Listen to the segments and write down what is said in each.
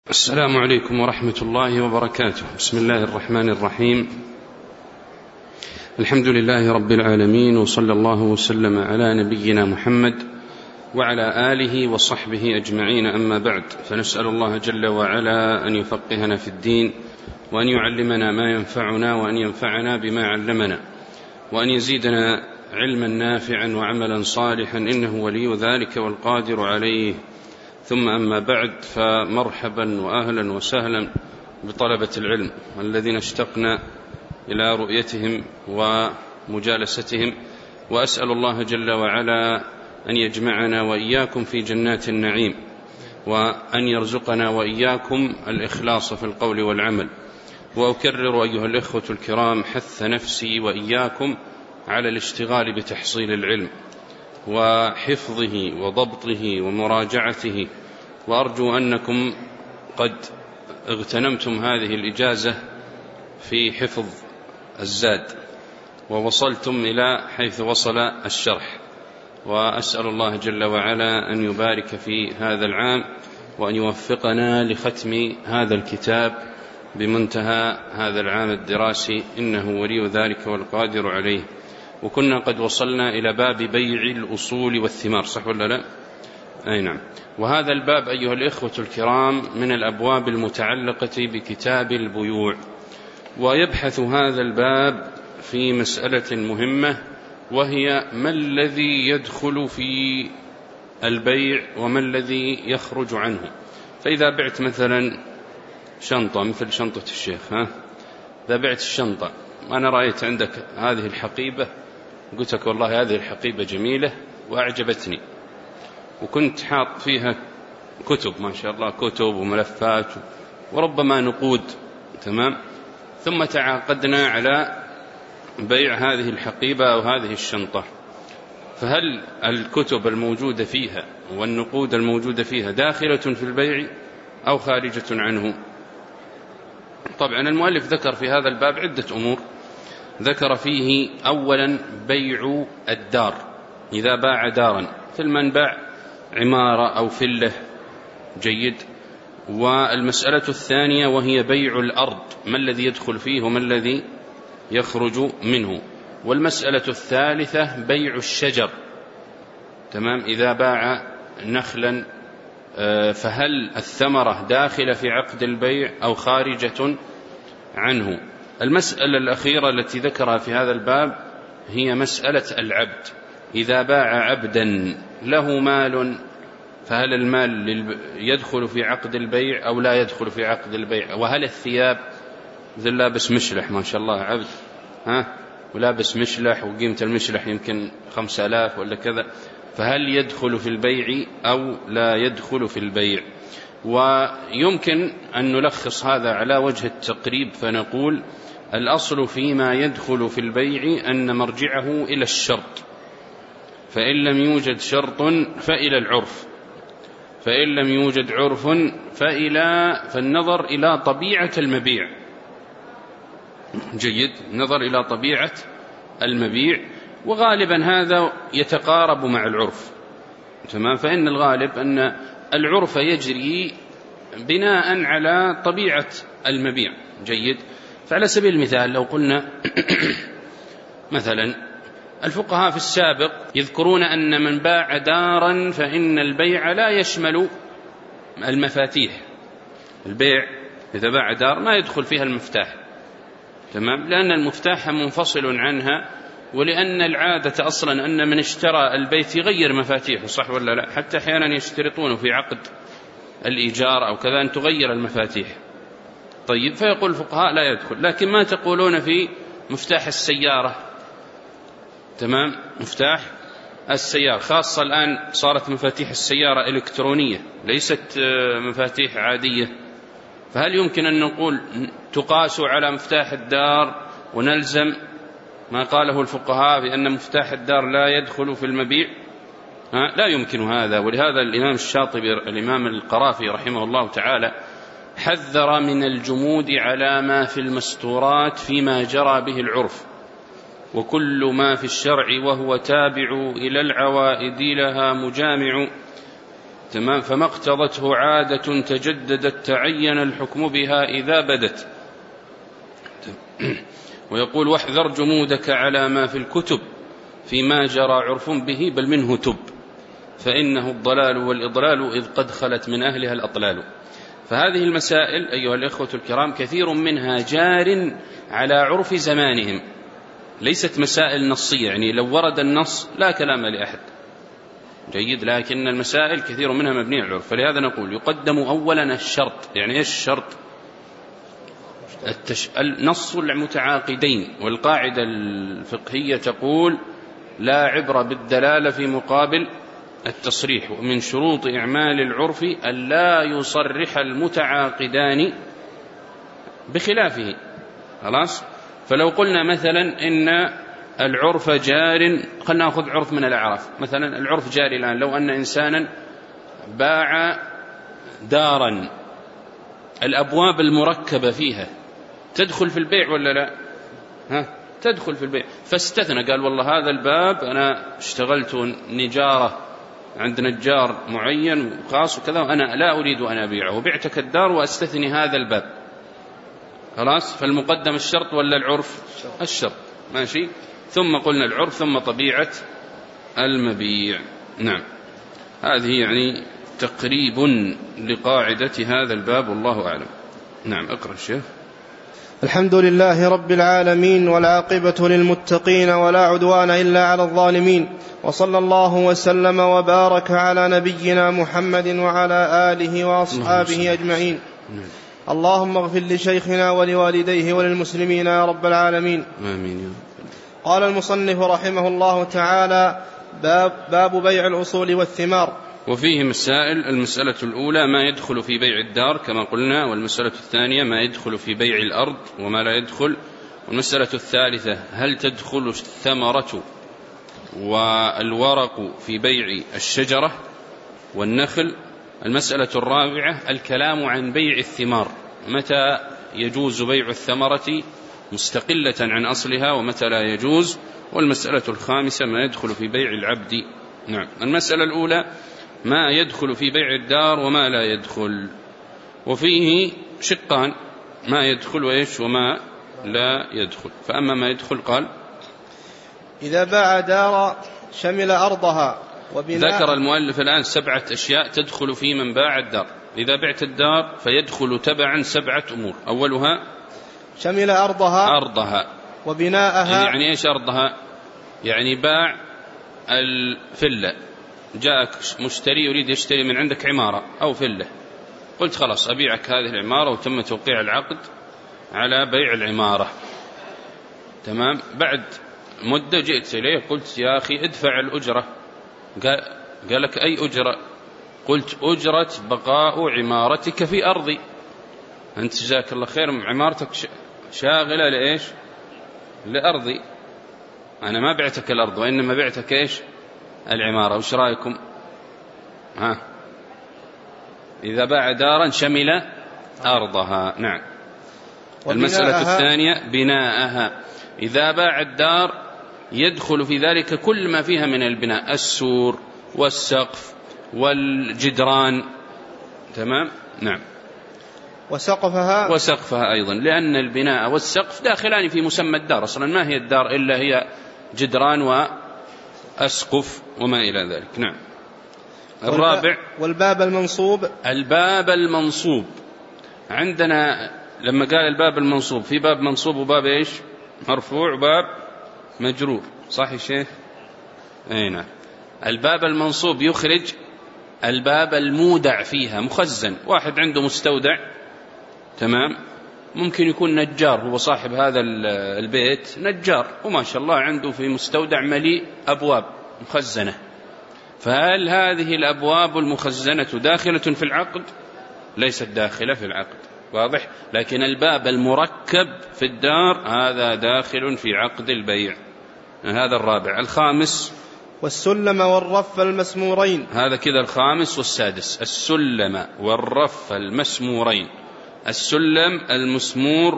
السلام عليكم ورحمة الله وبركاته. بسم الله الرحمن الرحيم. الحمد لله رب العالمين، وصلى الله وسلم على نبينا محمد وعلى آله وصحبه أجمعين، أما بعد، فنسأل الله جل وعلا أن يفقهنا في الدين، وأن يعلمنا ما ينفعنا، وأن ينفعنا بما علمنا، وأن يزيدنا علما نافعا وعملا صالحا، إنه ولي ذلك والقادر عليه. ثم أما بعد، فمرحبا وأهلا وسهلا بطلبة العلم الذين اشتقنا إلى رؤيتهم ومجالستهم، وأسأل الله جل وعلا أن يجمعنا وإياكم في جنات النعيم، وأن يرزقنا وإياكم الإخلاص في القول والعمل. وأكرر أيها الإخوة الكرام حث نفسي وإياكم على الاشتغال بتحصيل العلم وحفظه وضبطه ومراجعته، وأرجو أنكم قد اغتنمتم هذه الإجازة في حفظ الزاد ووصلتم إلى حيث وصل الشرح، وأسأل الله جل وعلا أن يبارك في هذا العام، وأن يوفقنا لختم هذا الكتاب بمنتهى هذا العام الدراسي، إنه ولي ذلك والقادر عليه. وكنا قد وصلنا إلى باب بيع الأصول والثمار، صح ولا لا؟ أي نعم. وهذا الباب أيها الإخوة الكرام من الأبواب المتعلقة بكتاب البيوع، ويبحث هذا الباب في مسألة مهمة، وهي ما الذي يدخل في البيع وما الذي يخرج عنه. فإذا بعت مثلا شنطة مثل شنطة الشيخ، إذا بعت الشنطة، أنا رأيت عندك هذه الحقيبة، قلت لك والله هذه الحقيبة جميلة وأعجبتني، وكنت حاط فيها كتب ما شاء الله، كتب وملفات وربما نقود، تمام. ثم تعاقدنا على بيع هذه الحقيبة أو هذه الشنطة، فهل الكتب الموجودة فيها والنقود الموجودة فيها داخلة في البيع أو خارجة عنه؟ طبعا المؤلف ذكر في هذا الباب عدة أمور. ذكر فيه أولا بيع الدار، إذا باع دارا، في المنبع عمارة أو فلة، جيد. والمسألة الثانية وهي بيع الأرض، ما الذي يدخل فيه وما الذي يخرج منه. والمسألة الثالثة بيع الشجر، تمام، إذا باع نخلا، فهل الثمرة داخلة في عقد البيع أو خارجة عنه. المسألة الأخيرة التي ذكرها في هذا الباب هي مسألة العبد، إذا باع عبدا له مال، فهل المال يدخل في عقد البيع أو لا يدخل في عقد البيع. وهل الثياب، مثل لابس مشلح ما شاء الله عبد، ولابس مشلح وقيمة المشلح يمكن 5000 ولا كذا، فهل يدخل في البيع أو لا يدخل في البيع. ويمكن أن نلخص هذا على وجه التقريب، فنقول الأصل فيما يدخل في البيع أن مرجعه إلى الشرط، فإن لم يوجد شرط فإلى العرف، فإن لم يوجد عرف فالنظر إلى طبيعة المبيع، جيد، نظر إلى طبيعة المبيع، وغالبا هذا يتقارب مع العرف، تمام. فإن الغالب أن العرف يجري بناء على طبيعة المبيع، جيد. فعلى سبيل المثال لو قلنا مثلا الفقهاء في السابق يذكرون أن من باع دارا فإن البيع لا يشمل المفاتيح. البيع إذا باع دار ما يدخل فيها المفتاح، تمام، لأن المفتاح منفصل عنها، ولأن العادة أصلا أن من اشترى البيت يغير مفاتيحه، صح ولا لا؟ حتى أحيانا يشترطون في عقد الإيجار أو كذا أن تغير المفاتيح. طيب، فيقول الفقهاء لا يدخل. لكن ما تقولون في مفتاح السيارة؟ تمام، مفتاح السيارة، خاصة الآن صارت مفاتيح السيارة إلكترونية ليست مفاتيح عادية، فهل يمكن أن نقول تقاس على مفتاح الدار ونلزم ما قاله الفقهاء بأن مفتاح الدار لا يدخل في المبيع؟ لا يمكن هذا. ولهذا الإمام الشاطبي، الإمام القرافي رحمه الله تعالى، حذر من الجمود على ما في المستورات فيما جرى به العرف، وكل ما في الشرع وهو تابع إلى العوائد لها مجامع، تمام. فما اقتضته عادة تجددت تعين الحكم بها إذا بدت. ويقول واحذر جمودك على ما في الكتب فيما جرى عرف به بل منه تب، فإنه الضلال والإضلال إذ قد خلت من أهلها الأطلال. فهذه المسائل أيها الإخوة الكرام كثير منها جار على عرف زمانهم، ليست مسائل نصية، يعني لو ورد النص لا كلام لأحد جيد، لكن المسائل كثير منها مبنية على العرف. فلهذا نقول يقدم أولا الشرط. يعني إيش الشرط؟ النص المتعاقدين. والقاعدة الفقهية تقول لا عبرة بالدلالة في مقابل التصريح، ومن شروط إعمال العرف أن لا يصرح المتعاقدان بخلافه. خلاص. فلو قلنا مثلا إن العرف جار، خلنا نأخذ عرف من الأعراف مثلا، العرف جاري الآن لو أن إنسانا باع دارا الأبواب المركبة فيها تدخل في البيع ولا لا؟ تدخل في البيع. فاستثنى قال والله هذا الباب أنا اشتغلت نجارة عند نجار معين وخاص وكذا وأنا لا أريد أن أبيعه، بعتك الدار وأستثني هذا الباب. خلاص. فالمقدم الشرط ولا العرف؟ الشرط. ماشي. ثم قلنا العرف ثم طبيعة المبيع. نعم. هذه يعني تقريب لقاعدة هذا الباب والله أعلم. نعم. اقرأ الشيخ. الحمد لله رب العالمين، والعاقبة للمتقين، ولا عدوان إلا على الظالمين، وصلى الله وسلم وبارك على نبينا محمد وعلى آله وأصحابه أجمعين. اللهم اغفر لشيخنا ولوالديه وللمسلمين يا رب العالمين. آمين. قال المصنف رحمه الله تعالى: باب بيع الأصول والثمار. وفيه مسائل. المسألة الأولى ما يدخل في بيع الدار كما قلنا، والمسألة الثانية ما يدخل في بيع الأرض وما لا يدخل، والمسألة الثالثة هل تدخل الثمرة والورق في بيع الشجرة والنخل. المسألة الرابعة الكلام عن بيع الثمار، متى يجوز بيع الثمرة مستقلة عن أصلها ومتى لا يجوز. والمسألة الخامسة ما يدخل في بيع العبد. نعم. المسألة الأولى ما يدخل في بيع الدار وما لا يدخل، وفيه شقان: ما يدخل وإيش وما لا يدخل. فأما ما يدخل قال: إذا باع دار شمل أرضها وبناء. ذكر المؤلف الآن 7 أشياء تدخل في من باع الدار. إذا بعت الدار فيدخل تبعا 7 أمور. أولها شمل أرضها وبناءها. يعني إيش أرضها؟ يعني باع الفلة، جاءك مشتري يريد يشتري من عندك عمارة أو فلة، قلت خلاص أبيعك هذه العمارة وتم توقيع العقد على بيع العمارة. تمام. بعد مدة جئت إليه قلت يا أخي ادفع الأجرة. قال لك أي أجرة؟ قلت أجرة بقاء عمارتك في أرضي. أنت جزاك الله خير عمارتك شاغلة لإيش؟ لأرضي. أنا ما بعتك الأرض وإنما بعتك إيش؟ العمارة. وش رأيكم؟ إذا باع دارا شمل أرضها. نعم. المسألة الثانية بناءها. إذا باع الدار يدخل في ذلك كل ما فيها من البناء: السور والسقف والجدران. تمام. نعم. وسقفها أيضا، لأن البناء والسقف داخلان في مسمى الدار. أصلا ما هي الدار إلا هي جدران وأسقف وما إلى ذلك. نعم. الرابع الباب المنصوب. عندنا لما قال الباب المنصوب في باب منصوب وباب إيش؟ مرفوع وباب مجرور. صح يا شيخ؟ أي نعم. الباب المنصوب يخرج الباب المودع فيها مخزن. واحد عنده مستودع، تمام، ممكن يكون نجار، هو صاحب هذا البيت نجار وما شاء الله عنده في مستودع مليء أبواب مخزنة. فهل هذه الأبواب المخزنة داخلة في العقد؟ ليست داخلة في العقد. واضح؟ لكن الباب المركب في الدار هذا داخل في عقد البيع. هذا الرابع. الخامس والسلم والرف المسمورين. هذا كذا الخامس والسادس. السلم والرف المسمورين. السلم المسمور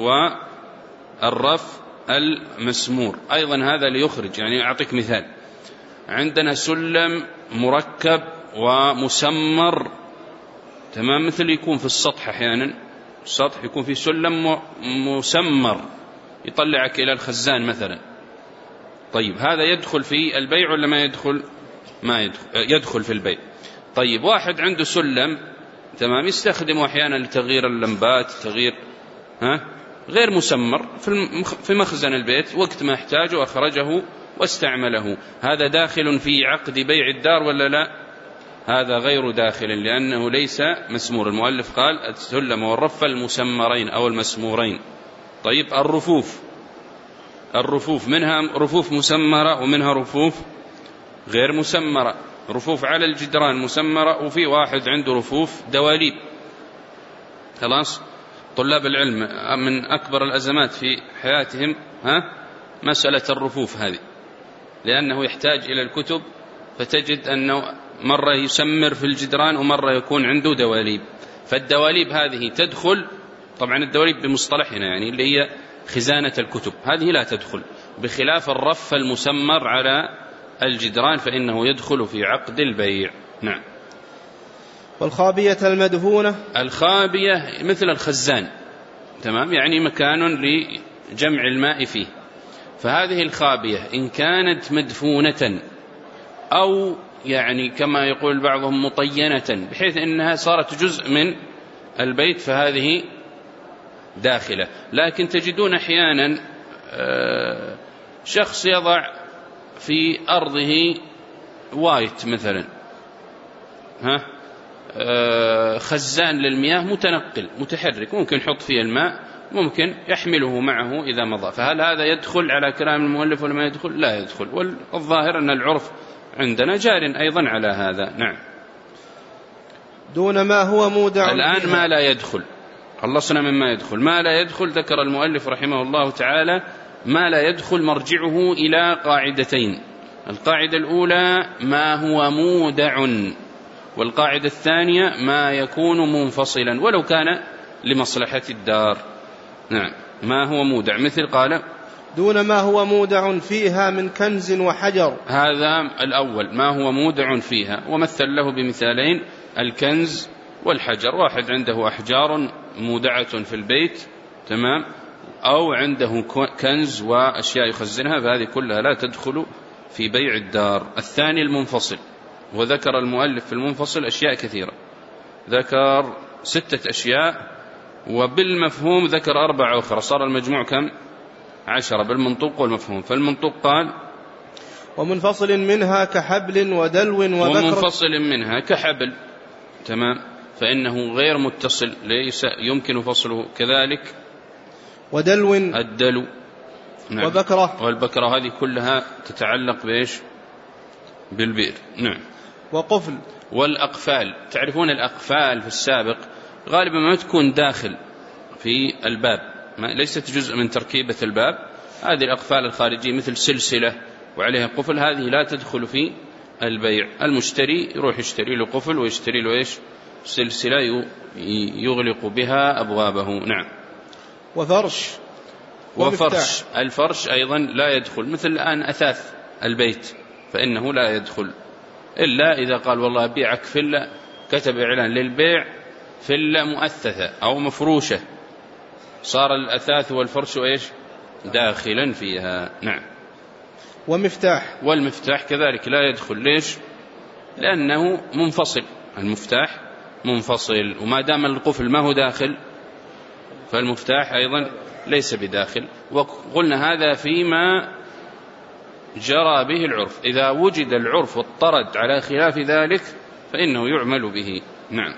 والرف المسمور أيضا هذا ليخرج. يعني أعطيك مثال: عندنا سلم مركب ومسمر، تمام، مثل يكون في السطح أحيانا، السطح يكون في سلم مسمر يطلعك إلى الخزان مثلا. طيب هذا يدخل في البيع ولا ما يدخل؟ ما يدخل، يدخل في البيع. طيب واحد عنده سلم، تمام، يستخدمه أحيانا لتغيير اللمبات، تغيير غير مسمر في مخزن البيت، وقت ما احتاجه أخرجه واستعمله، هذا داخل في عقد بيع الدار ولا لا؟ هذا غير داخل، لأنه ليس مسمور. المؤلف قال السلم والرف المسمرين أو المسمورين. طيب الرفوف منها رفوف مسمرة ومنها رفوف غير مسمرة. رفوف على الجدران مسمرة، وفي واحد عنده رفوف دواليب. خلاص، طلاب العلم من أكبر الأزمات في حياتهم مسألة الرفوف هذه، لأنه يحتاج إلى الكتب، فتجد أنه مرة يسمر في الجدران ومرة يكون عنده دواليب. فالدواليب هذه تدخل، طبعا الدواليب بمصطلحنا يعني اللي هي خزانة الكتب، هذه لا تدخل، بخلاف الرف المسمر على الجدران فإنه يدخل في عقد البيع. نعم. والخابية المدهونة، الخابية مثل الخزان، تمام، يعني مكان لجمع الماء فيه. فهذه الخابية إن كانت مدفونة أو يعني كما يقول بعضهم مطينة بحيث أنها صارت جزء من البيت، فهذه داخلة. لكن تجدون أحيانا شخص يضع في أرضه وايت مثلا، خزان للمياه متنقل متحرك، ممكن يحط فيه الماء، ممكن يحمله معه إذا مضى. فهل هذا يدخل على كلام المؤلف ولا ما يدخل؟ لا يدخل، والظاهر أن العرف عندنا جار أيضا على هذا. نعم. دون ما هو مودع. الآن ما لا يدخل، خلصنا مما يدخل. ما لا يدخل ذكر المؤلف رحمه الله تعالى ما لا يدخل مرجعه إلى قاعدتين. القاعدة الأولى ما هو مودع، والقاعدة الثانية ما يكون منفصلا ولو كان لمصلحة الدار. نعم. ما هو مودع مثل قال دون ما هو مودع فيها من كنز وحجر، هذا الأول ما هو مودع فيها، ومثل له بمثالين الكنز والحجر. واحد عنده أحجار مودعة في البيت، تمام، أو عنده كنز وأشياء يخزنها، فهذه كلها لا تدخل في بيع الدار. الثاني المنفصل، وذكر المؤلف في المنفصل أشياء كثيرة، ذكر 6 أشياء، وبالمفهوم ذكر 4 أخرى، صار المجموع كم؟ 10 بالمنطوق والمفهوم. فالمنطوق قال ومنفصل منها كحبل ودلو وبكر. ومنفصل منها كحبل، تمام، فإنه غير متصل ليس يمكن فصله. كذلك ودلو، الدلو، نعم، وبكرة، والبكرة هذه كلها تتعلق بإيش؟ بالبئر. نعم. وقفل. والأقفال، تعرفون الأقفال في السابق غالبا ما تكون داخل في الباب، ليست جزء من تركيبة الباب. هذه الأقفال الخارجية مثل سلسلة وعليها قفل، هذه لا تدخل في البيع. المشتري يروح يشتري له قفل ويشتري له إيش؟ سلسلة يغلق بها أبوابه. نعم. وفرش. وفرش، الفرش أيضا لا يدخل، مثل الآن أثاث البيت فإنه لا يدخل إلا إذا قال والله بيعك فلة، كتب إعلان للبيع فلة مؤثثة أو مفروشة، صار الأثاث والفرش إيش؟ داخلا فيها. نعم. ومفتاح. والمفتاح كذلك لا يدخل. ليش؟ لأنه منفصل، المفتاح منفصل، وما دام القفل ما هو داخل فالمفتاح أيضا ليس بداخل. وقلنا هذا فيما جرى به العرف، إذا وجد العرف واضطرد على خلاف ذلك فإنه يعمل به. نعم.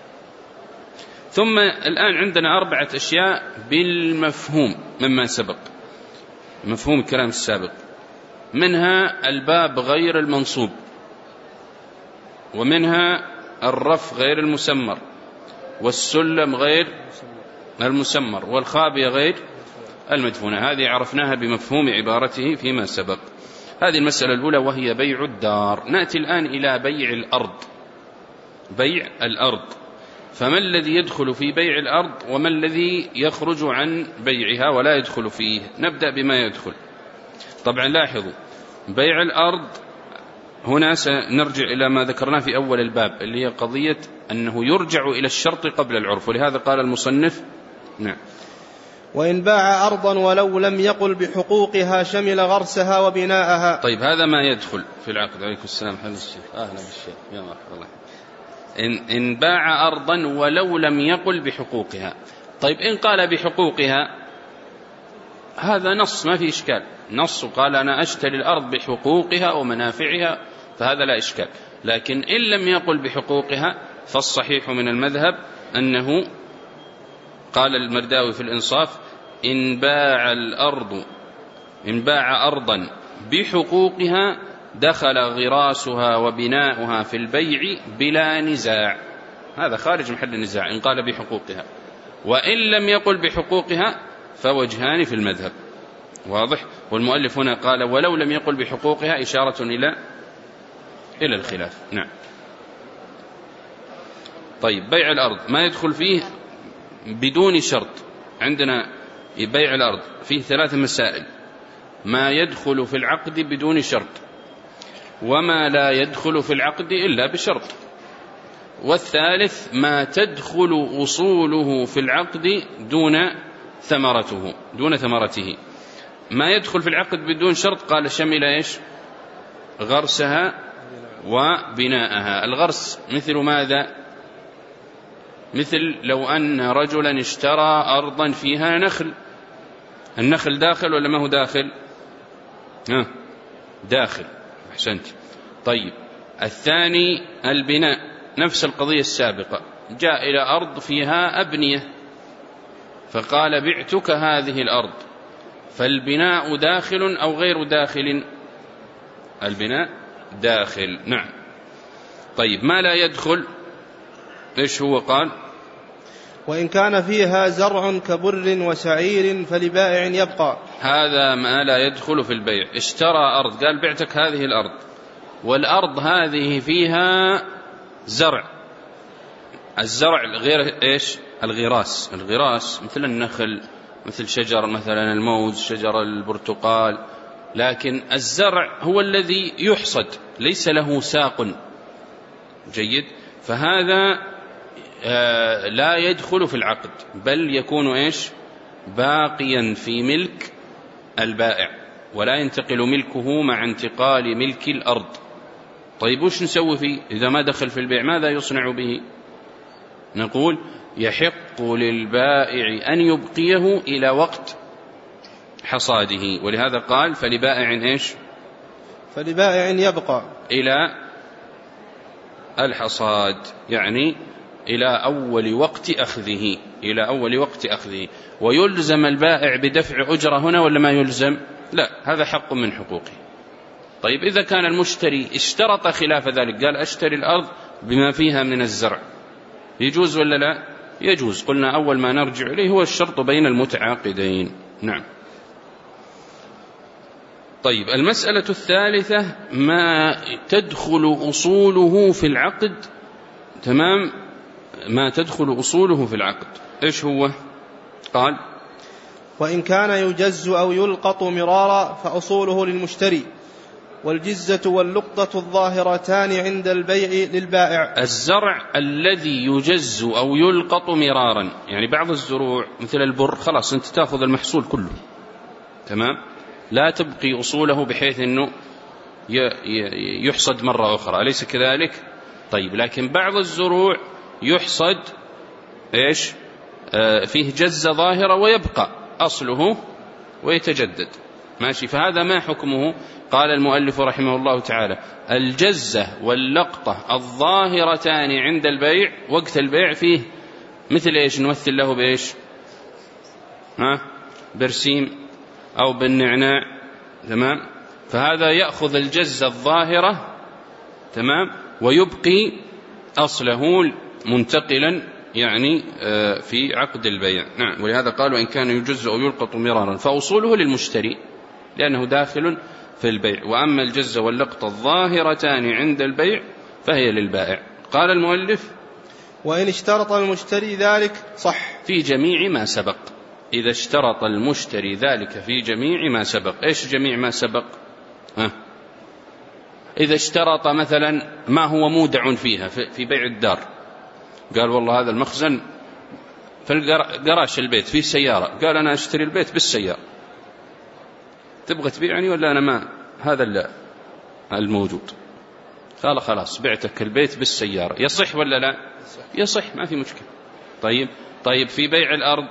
ثم الآن عندنا 4 أشياء بالمفهوم مما سبق، مفهوم الكلام السابق، منها الباب غير المنصوب، ومنها الرف غير المسمر، والسلم غير المسمر، والخابية غير المدفونة. هذه عرفناها بمفهوم عبارته فيما سبق. هذه المسألة الأولى وهي بيع الدار. نأتي الآن إلى بيع الأرض. بيع الأرض، فما الذي يدخل في بيع الأرض وما الذي يخرج عن بيعها ولا يدخل فيه؟ نبدأ بما يدخل. طبعا لاحظوا بيع الأرض هنا سنرجع إلى ما ذكرناه في أول الباب اللي هي قضية أنه يرجع إلى الشرط قبل العرف، ولهذا قال المصنف نعم. وإن باع أرضا ولو لم يقل بحقوقها شمل غرسها وبناءها. طيب هذا ما يدخل في العقد. عليكم السلام. حل الشيخ. أهلا بالشيخ يا مرحبا الله. إن باع أرضا ولو لم يقل بحقوقها. طيب إن قال بحقوقها هذا نص ما في إشكال، نص قال أنا أشتري الأرض بحقوقها ومنافعها فهذا لا إشكال. لكن إن لم يقل بحقوقها فالصحيح من المذهب أنه قال المرداوي في الإنصاف إن باع أرضا بحقوقها دخل غراسها وبناؤها في البيع بلا نزاع. هذا خارج محل النزاع إن قال بحقوقها. وإن لم يقل بحقوقها فوجهان في المذهب. واضح؟ والمؤلف هنا قال ولو لم يقل بحقوقها إشارة إلى الخلاف. نعم. طيب بيع الأرض ما يدخل فيه بدون شرط. عندنا بيع الأرض فيه 3 مسائل: ما يدخل في العقد بدون شرط، وما لا يدخل في العقد إلا بشرط، والثالث ما تدخل أصوله في العقد دون ثمرته. ما يدخل في العقد بدون شرط قال شمل إيش؟ غرسها وبناءها. الغرس مثل ماذا؟ مثل لو أن رجلا اشترى أرضا فيها نخل. النخل داخل ولا ما هو داخل؟ داخل. أحسنت. طيب الثاني البناء، نفس القضية السابقة، جاء إلى أرض فيها أبنية فقال بعتك هذه الأرض، فالبناء داخل أو غير داخل؟ البناء داخل. نعم. طيب ما لا يدخل إيش هو؟ قال وإن كان فيها زرع كبر وشعير فلبائع يبقى. هذا ما لا يدخل في البيع. اشترى أرض قال بعتك هذه الأرض، والأرض هذه فيها زرع. الزرع غير إيش؟ الغراس مثل النخل، مثل شجر مثلا الموز، شجر البرتقال، لكن الزرع هو الذي يحصد ليس له ساق. جيد. فهذا لا يدخل في العقد، بل يكون إيش؟ باقيا في ملك البائع، ولا ينتقل ملكه مع انتقال ملك الأرض. طيب وش نسوي فيه إذا ما دخل في البيع؟ ماذا يصنع به؟ نقول يحق للبائع أن يبقيه إلى وقت حصاده، ولهذا قال فلبائع إيش؟ فلبائع يبقى إلى الحصاد، يعني إلى أول وقت أخذه. ويلزم البائع بدفع أجرة هنا ولا ما يلزم؟ لا، هذا حق من حقوقه. طيب إذا كان المشتري اشترط خلاف ذلك، قال أشتري الأرض بما فيها من الزرع، يجوز ولا لا؟ يجوز. قلنا أول ما نرجع إليه هو الشرط بين المتعاقدين. نعم. طيب المسألة الثالثة ما تدخل أصوله في العقد. تمام. ما تدخل أصوله في العقد إيش هو؟ قال وإن كان يجز أو يلقط مرارا فأصوله للمشتري، والجزة واللقطة الظاهرتان عند البيع للبائع. الزرع الذي يجز أو يلقط مرارا، يعني بعض الزروع مثل البر خلاص أنت تأخذ المحصول كله، تمام، لا تبقي أصوله بحيث أنه يحصد مرة أخرى، أليس كذلك؟ طيب لكن بعض الزروع يحصد إيش؟ فيه جزة ظاهرة ويبقى أصله ويتجدد، ماشي. فهذا ما حكمه؟ قال المؤلف رحمه الله تعالى الجزة واللقطة الظاهرتان عند البيع، وقت البيع فيه مثل إيش؟ نمثل له بإيش؟ برسيم أو بالنعناع، تمام. فهذا يأخذ الجزة الظاهرة، تمام، ويبقي أصله منتقلا يعني في عقد البيع. نعم. ولهذا قالوا إن كان يجز أو يلقط مرارا فأصوله للمشتري لأنه داخل في البيع، وأما الجزة واللقطة الظاهرتان عند البيع فهي للبائع. قال المؤلف وإن اشترط المشتري ذلك صح في جميع ما سبق. إذا اشترط المشتري ذلك في جميع ما سبق. إيش جميع ما سبق؟ إذا اشترط مثلا ما هو مودع فيها في بيع الدار، قال والله هذا المخزن في القراش البيت فيه سيارة، قال أنا أشتري البيت بالسيارة، تبغى تبيعني ولا أنا ما هذا الموجود؟ قال خلاص بعتك البيت بالسيارة، يصح ولا لا؟ يصح، ما في مشكلة. طيب في بيع الأرض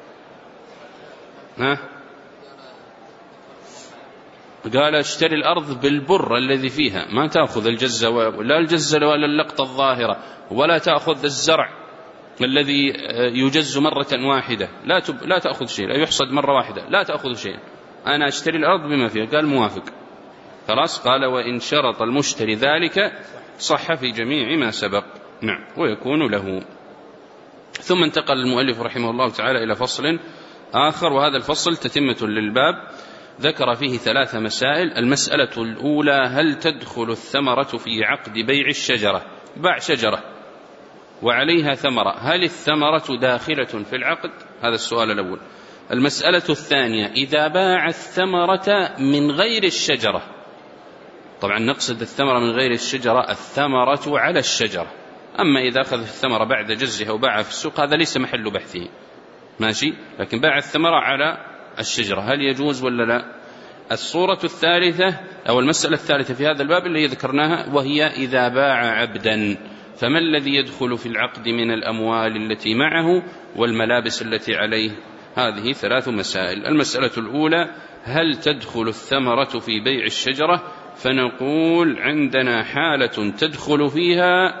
قال اشتري الأرض بالبر الذي فيها، ما تأخذ الجزة ولا الجزة ولا اللقطة الظاهرة، ولا تأخذ الزرع الذي يجز مرة واحدة، لا تأخذ شيء، لا يحصد مرة واحدة، لا تأخذ شيء، أنا أشتري الأرض بما فيها. قال موافق، خلاص. قال وإن شرط المشتري ذلك صح في جميع ما سبق، نعم، ويكون له. ثم انتقل المؤلف رحمه الله تعالى إلى فصل آخر، وهذا الفصل تتمة للباب، ذكر فيه 3 مسائل. المسألة الأولى: هل تدخل الثمرة في عقد بيع الشجرة؟ باع شجرة وعليها ثمرة، هل الثمرة داخلة في العقد؟ هذا السؤال الأول. المسألة الثانية: إذا باع الثمرة من غير الشجرة، طبعا نقصد الثمرة من غير الشجرة الثمرة على الشجرة، أما إذا أخذ الثمرة بعد جزها وباعها في السوق هذا ليس محل بحثه، ماشي، لكن باع الثمرة على الشجرة هل يجوز ولا لا؟ الصورة الثالثة أو المسألة الثالثة في هذا الباب اللي ذكرناها، وهي إذا باع عبدا فما الذي يدخل في العقد من الأموال التي معه والملابس التي عليه؟ هذه 3 مسائل. المسألة الأولى: هل تدخل الثمرة في بيع الشجرة؟ فنقول عندنا حالة تدخل فيها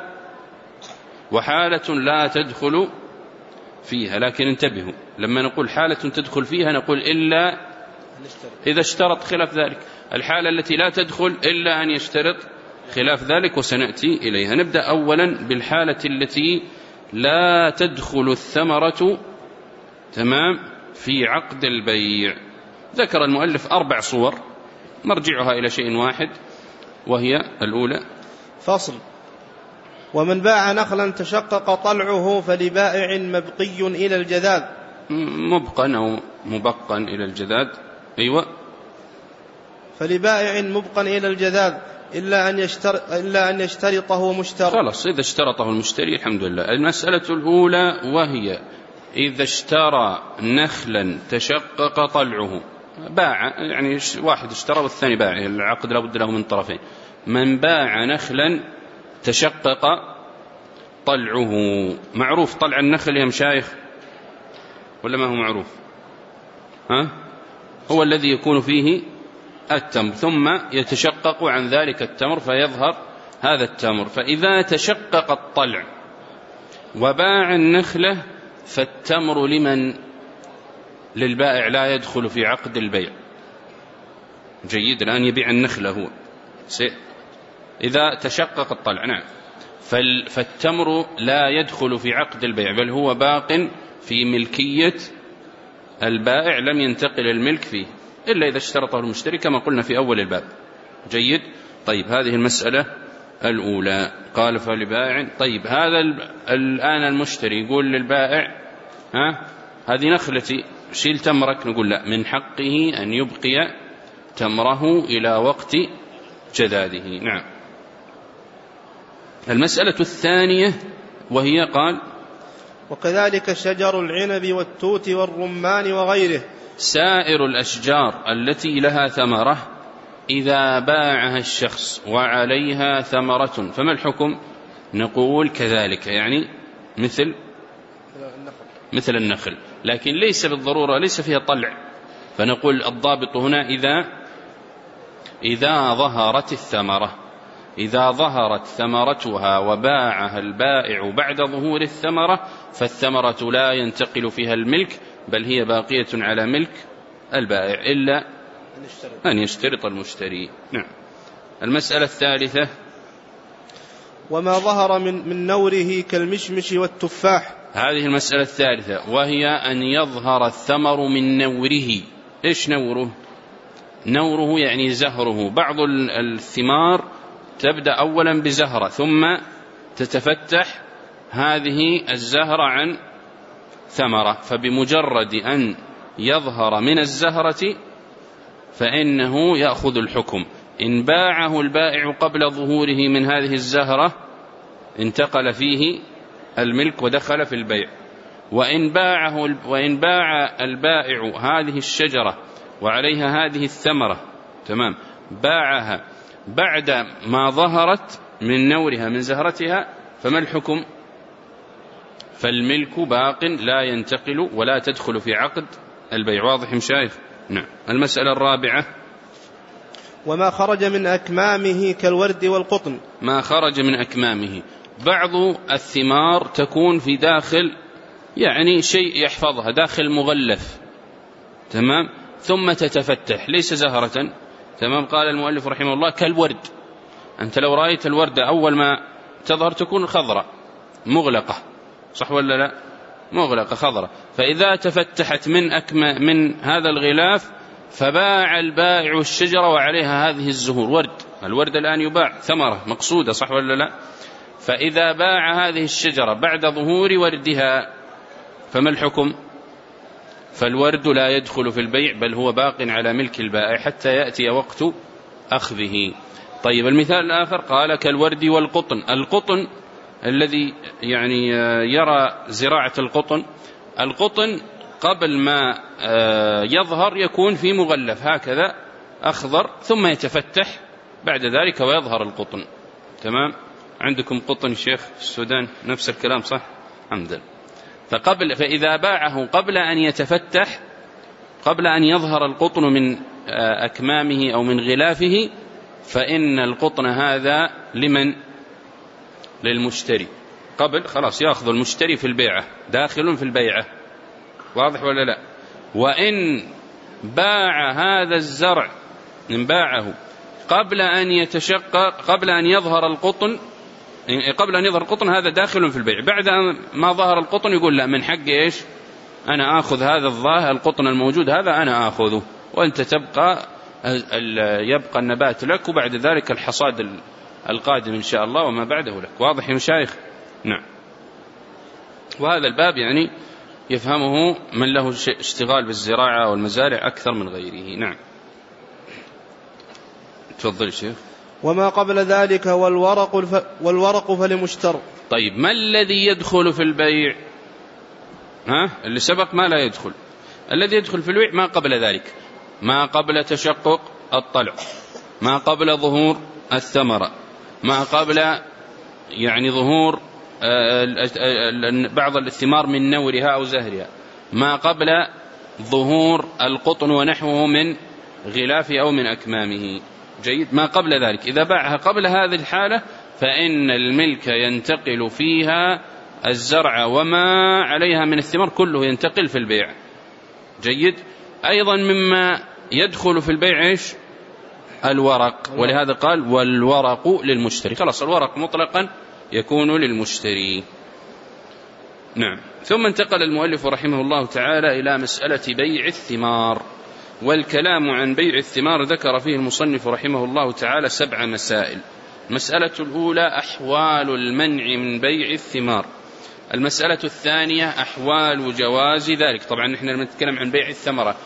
وحالة لا تدخل فيها، لكن انتبهوا، لما نقول حالة تدخل فيها نقول إلا إذا اشترط خلاف ذلك. الحالة التي لا تدخل إلا أن يشترط خلاف ذلك، وسنأتي إليها. نبدأ أولا بالحالة التي لا تدخل الثمرة تمام في عقد البيع. ذكر المؤلف 4 صور مرجعها إلى شيء واحد، وهي الأولى: فصل: ومن باع نخلا تشقق طلعه فلبائع مبقي إلى الجذاذ. مبقا أو مبقا إلى الجذاذ، أيوة، فلبائع مبقا إلى الجذاذ إلا أن يشترطه مشترط. خلاص، إذا اشترطه المشتري الحمد لله. المسألة الأولى وهي إذا اشترى نخلا تشقق طلعه، باع، يعني واحد اشترى والثاني باع، العقد لابد له من طرفين. من باع نخلا تشقق طلعه، معروف طلع النخل يا مشايخ ولا ما هو معروف؟ هو الذي يكون فيه التمر ثم يتشقق عن ذلك التمر فيظهر هذا التمر. فإذا تشقق الطلع وباع النخلة فالتمر للبائع لا يدخل في عقد البيع. جيد، الآن يبيع النخلة هو إذا تشقق الطلع، نعم، فالتمر لا يدخل في عقد البيع، بل هو باق في ملكية البائع، لم ينتقل الملك فيه إلا إذا اشترطه المشتري كما قلنا في أول الباب. جيد. طيب، هذه المسألة الأولى. قال فلبائع. طيب، هذا الآن المشتري يقول للبائع هذه نخلتي، شيل تمرك. نقول لا، من حقه أن يبقي تمره إلى وقت جذاذه. نعم. المسألة الثانية وهي قال: وكذلك شجر العنب والتوت والرمان وغيره. سائر الأشجار التي لها ثمرة إذا باعها الشخص وعليها ثمرة فما الحكم؟ نقول كذلك، يعني مثل النخل، لكن ليس بالضرورة، ليس فيها طلع. فنقول الضابط هنا إذا ظهرت الثمرة، إذا ظهرت ثمرتها وباعها البائع بعد ظهور الثمرة فالثمرة لا ينتقل فيها الملك، بل هي باقية على ملك البائع إلا أن يشترط المشتري. نعم. المسألة الثالثة: وما ظهر من نوره كالمشمش والتفاح. هذه المسألة الثالثة، وهي أن يظهر الثمر من نوره. إيش نوره؟ نوره يعني زهره. بعض الثمار تبدأ أولا بزهرة ثم تتفتح هذه الزهرة عن ثمرة، فبمجرد أن يظهر من الزهرة فإنه يأخذ الحكم. إن باعه البائع قبل ظهوره من هذه الزهرة انتقل فيه الملك ودخل في البيع. وإن باع البائع هذه الشجرة وعليها هذه الثمرة، تمام، باعها بعد ما ظهرت من نورها من زهرتها، فما الحكم؟ فالملك باق لا ينتقل ولا تدخل في عقد البيع. واضح مشايخ؟ نعم. المسألة الرابعة: وما خرج من أكمامه كالورد والقطن. ما خرج من أكمامه، بعض الثمار تكون في داخل يعني شيء يحفظها، داخل مغلف، تمام، ثم تتفتح، ليس زهرة، تمام. قال المؤلف رحمه الله: كالورد. أنت لو رأيت الوردة أول ما تظهر تكون خضراء مغلقة، صح ولا لا؟ مغلقة خضراء، فإذا تفتحت من هذا الغلاف فباع البائع الشجرة وعليها هذه الزهور، ورد، الورد الآن يباع، ثمرة مقصودة، صح ولا لا؟ فإذا باع هذه الشجرة بعد ظهور وردها فما الحكم؟ فالورد لا يدخل في البيع، بل هو باق على ملك البائع حتى يأتي وقت أخذه. طيب، المثال الآخر قال: كالورد والقطن. القطن الذي يعني يرى زراعة القطن قبل ما يظهر يكون في مغلف هكذا أخضر، ثم يتفتح بعد ذلك ويظهر القطن، تمام. عندكم قطن شيخ في السودان نفس الكلام، صح؟ حمدا. فإذا باعه قبل أن يتفتح، قبل أن يظهر القطن من أكمامه أو من غلافه، فإن القطن هذا لمن؟ للمشتري. قبل خلاص يأخذ المشتري في البيعة، داخل في البيعة، واضح ولا لا؟ وإن باع هذا الزرع، إن باعه قبل أن يتشقق، قبل أن يظهر القطن، هذا داخل في البيع. بعد ما ظهر القطن يقول: لا، من حق إيش؟ أنا آخذ هذا الظاهر القطن الموجود هذا، أنا آخذه، وأنت يبقى النبات لك، وبعد ذلك الحصاد القادم إن شاء الله وما بعده لك. واضح يا مشايخ؟ نعم. وهذا الباب يعني يفهمه من له اشتغال بالزراعة والمزارع أكثر من غيره. نعم. تفضل شيخ. وما قبل ذلك والورق فلمشتر. طيب، ما الذي يدخل في البيع؟ اللي سبق ما لا يدخل. الذي يدخل في البيع ما قبل ذلك، ما قبل تشقق الطلع، ما قبل ظهور الثمرة، ما قبل يعني ظهور بعض الثمار من نورها أو زهرها، ما قبل ظهور القطن ونحوه من غلافه أو من أكمامه. جيد. ما قبل ذلك إذا باعها قبل هذه الحالة فإن الملك ينتقل فيها الزرع وما عليها من الثمار كله ينتقل في البيع. جيد. أيضا مما يدخل في البيع إيش؟ الورق، ولهذا قال: والورق للمشتري. خلاص، الورق مطلقا يكون للمشتري. نعم. ثم انتقل المؤلف رحمه الله تعالى إلى مسألة بيع الثمار. والكلام عن بيع الثمار ذكر فيه المصنف رحمه الله تعالى 7 مسائل. المسألة الأولى: أحوال المنع من بيع الثمار. المسألة الثانية: أحوال جواز ذلك. طبعا نحن لما نتكلم عن بيع الثمرة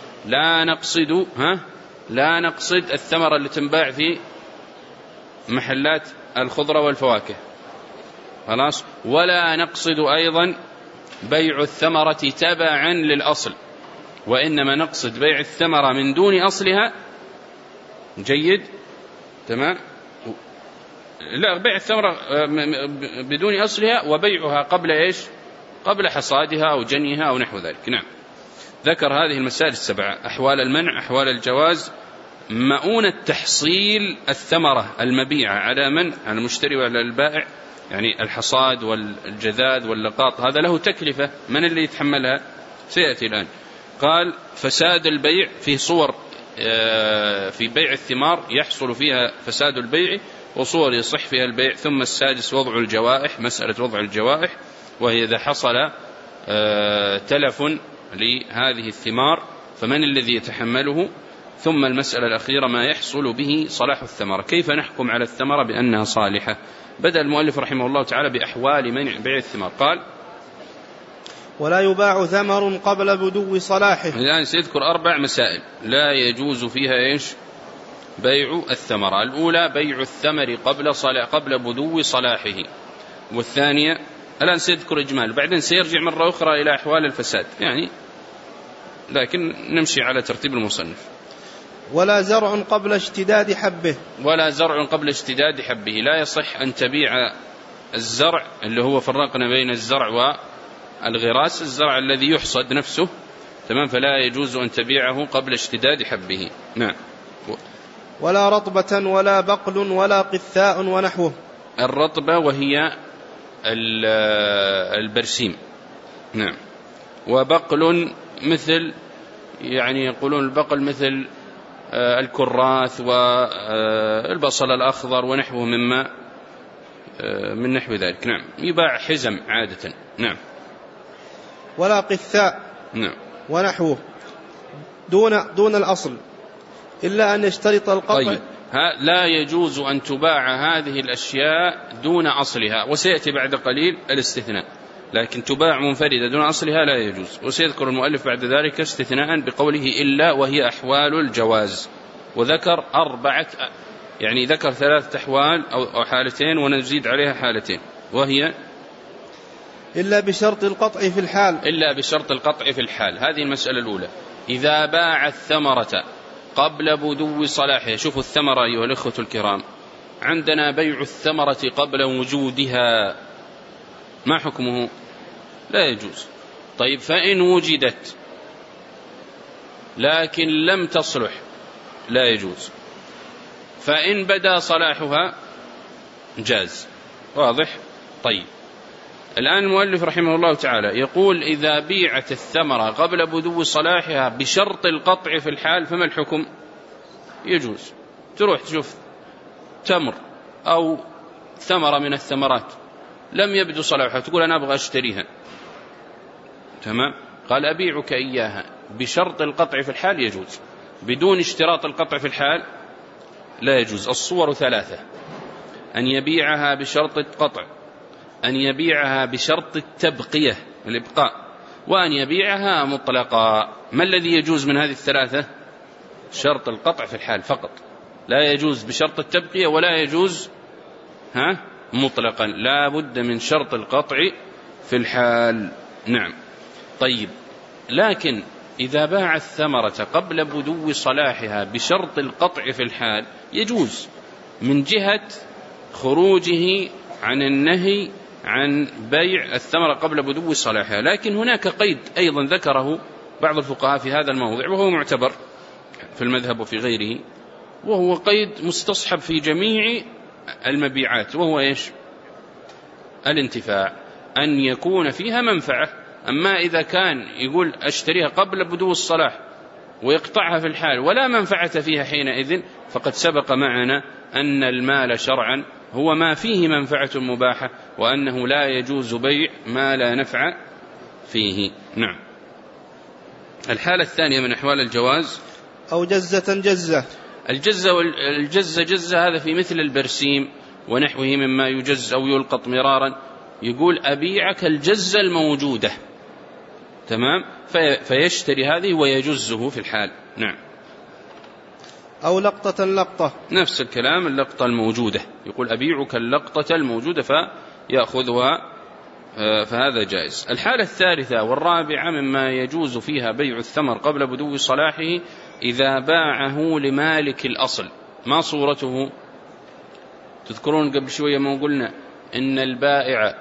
لا نقصد الثمرة اللي تنباع في محلات الخضرة والفواكه، خلاص، ولا نقصد أيضا بيع الثمرة تبعا للأصل، وإنما نقصد بيع الثمرة من دون أصلها. جيد. تمام. لا، بيع الثمرة بدون أصلها وبيعها قبل إيش؟ قبل حصادها أو جنيها أو نحو ذلك. نعم. ذكر هذه المسائل 7: أحوال المنع، أحوال الجواز، مؤونة تحصيل الثمرة المبيعة على من؟ على المشتري وعلى البائع، يعني الحصاد والجذاذ واللقاط، هذا له تكلفة، من اللي يتحملها؟ سيأتي الآن. قال: فساد البيع في صور، في بيع الثمار يحصل فيها فساد البيع وصور يصح فيها البيع. ثم السادس: وضع الجوائح، مسألة وضع الجوائح، وهي إذا حصل تلف لهذه الثمار فمن الذي يتحمله. ثم المسألة الأخيرة: ما يحصل به صلاح الثمرة، كيف نحكم على الثمرة بأنها صالحة. بدأ المؤلف رحمه الله تعالى بأحوال منع بيع الثمار. قال: ولا يباع ثمر قبل بدو صلاحه. الآن سيذكر 4 مسائل لا يجوز فيها إيش؟ بيع الثمرة. الأولى بيع الثمر قبل بدو صلاحه، والثانية الآن سيذكر إجمال بعدين سيرجع مرة أخرى إلى أحوال الفساد يعني، لكن نمشي على ترتيب المصنف. ولا زرع قبل اشتداد حبه. ولا زرع قبل اشتداد حبه، لا يصح أن تبيع الزرع اللي هو فرقنا بين الزرع والغراس، الزرع الذي يحصد نفسه تمام، فلا يجوز أن تبيعه قبل اشتداد حبه. نعم. ولا رطبة ولا بقل ولا قثاء ونحوه. الرطبة وهي البرسيم. نعم. وبقل مثل يعني يقولون البقل مثل الكراث والبصل الأخضر ونحوه مما من نحو ذلك. نعم. يباع حزم عادة. نعم. ولا قثاء. نعم. ونحوه دون الأصل إلا أن يشترط القطع. طيب. لا يجوز أن تباع هذه الأشياء دون أصلها، وسيأتي بعد قليل الاستثناء، لكن تباع منفردة دون أصلها لا يجوز. وسيذكر المؤلف بعد ذلك استثناء بقوله إلا وهي أحوال الجواز، وذكر يعني ذكر 3 أحوال أو حالتين ونزيد عليها حالتين، وهي إلا بشرط القطع في الحال. إلا بشرط القطع في الحال. هذه المسألة الأولى. إذا باع الثمرة قبل بدو صلاحها. شوفوا الثمرة أيها الأخوة الكرام، عندنا بيع الثمرة قبل وجودها، ما حكمه؟ لا يجوز. طيب فإن وجدت لكن لم تصلح لا يجوز، فإن بدا صلاحها جاز. واضح؟ طيب الآن المؤلف رحمه الله تعالى يقول إذا بيعت الثمرة قبل بدو صلاحها بشرط القطع في الحال فما الحكم؟ يجوز. تروح تشوف تمر أو ثمرة من الثمرات لم يبدو صلاحها، تقول أنا أبغى أشتريها، تمام، قال أبيعك إياها بشرط القطع في الحال يجوز، بدون اشتراط القطع في الحال لا يجوز. الصور 3: أن يبيعها بشرط القطع، أن يبيعها بشرط التبقية الإبقاء، وأن يبيعها مطلقا. ما الذي يجوز من هذه ال3؟ شرط القطع في الحال فقط، لا يجوز بشرط التبقية ولا يجوز مطلقا، لا بد من شرط القطع في الحال. نعم. طيب لكن إذا باع الثمرة قبل بدو صلاحها بشرط القطع في الحال يجوز من جهة خروجه عن النهي عن بيع الثمرة قبل بدو صلاحها، لكن هناك قيد أيضا ذكره بعض الفقهاء في هذا الموضع وهو معتبر في المذهب وفي غيره، وهو قيد مستصحب في جميع المبيعات، وهو إيش؟ الانتفاع، أن يكون فيها منفعة. أما إذا كان يقول أشتريها قبل بدو الصلاح ويقطعها في الحال ولا منفعة فيها حينئذ، فقد سبق معنا أن المال شرعا هو ما فيه منفعة مباحة، وأنه لا يجوز بيع ما لا نفع فيه. نعم. الحالة الثانية من أحوال الجواز أو جزة جزة. الجزة جزة هذا في مثل البرسيم ونحوه مما يجز أو يلقط مرارا، يقول أبيعك الجزة الموجودة، تمام، فيشتري هذه ويجزه في الحال. نعم. أو لقطة لقطة، نفس الكلام، اللقطة الموجودة، يقول أبيعك اللقطة الموجودة فيأخذها، فهذا جائز. الحالة الثالثة والرابعة مما يجوز فيها بيع الثمر قبل بدو صلاحه إذا باعه لمالك الأصل. ما صورته؟ تذكرون قبل شوية ما قلنا إن البائع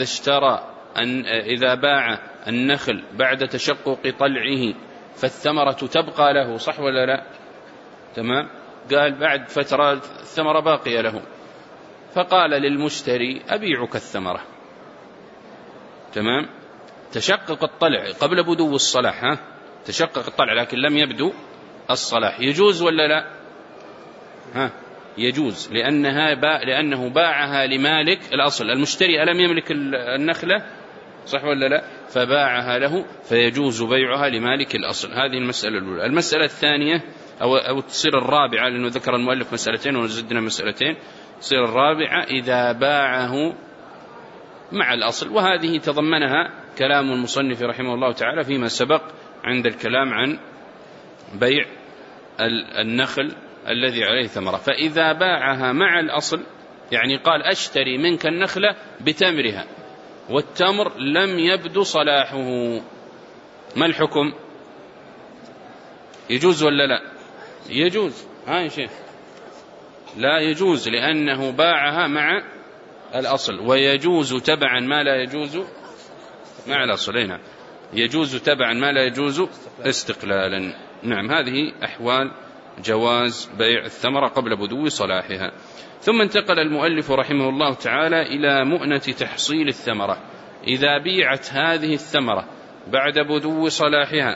إذا باع النخل بعد تشقق طلعه فالثمرة تبقى له، صح ولا لا؟ تمام. قال بعد فترة الثمرة باقية له، فقال للمشتري أبيعك الثمرة، تمام، تشقق الطلع قبل بدو الصلاح، تشقق الطلع لكن لم يبدو الصلاح، يجوز ولا لا؟ يجوز، لأنه باعها لمالك الأصل. المشتري ألم يملك النخلة، صح ولا لا؟ فباعها له، فيجوز بيعها لمالك الأصل. هذه المسألة الأولى. المسألة الثانية أو تصير الرابعة، لأنه ذكر المؤلف مسألتين ونزدنا مسألتين، تصير الرابعة إذا باعه مع الأصل، وهذه تضمنها كلام المصنف رحمه الله تعالى فيما سبق عند الكلام عن بيع النخل الذي عليه ثمرة. فإذا باعها مع الأصل، يعني قال أشتري منك النخلة بتمرها والتمر لم يبدو صلاحه، ما الحكم؟ يجوز ولا لا؟ يجوز. يا شيخ لا يجوز، لأنه باعها مع الأصل، ويجوز تبعا ما لا يجوز مع الأصل. نعم، يجوز تبعا ما لا يجوز استقلالا. نعم، هذه أحوال جواز بيع الثمرة قبل بدو صلاحها. ثم انتقل المؤلف رحمه الله تعالى إلى مؤنة تحصيل الثمرة. إذا بيعت هذه الثمرة بعد بدو صلاحها،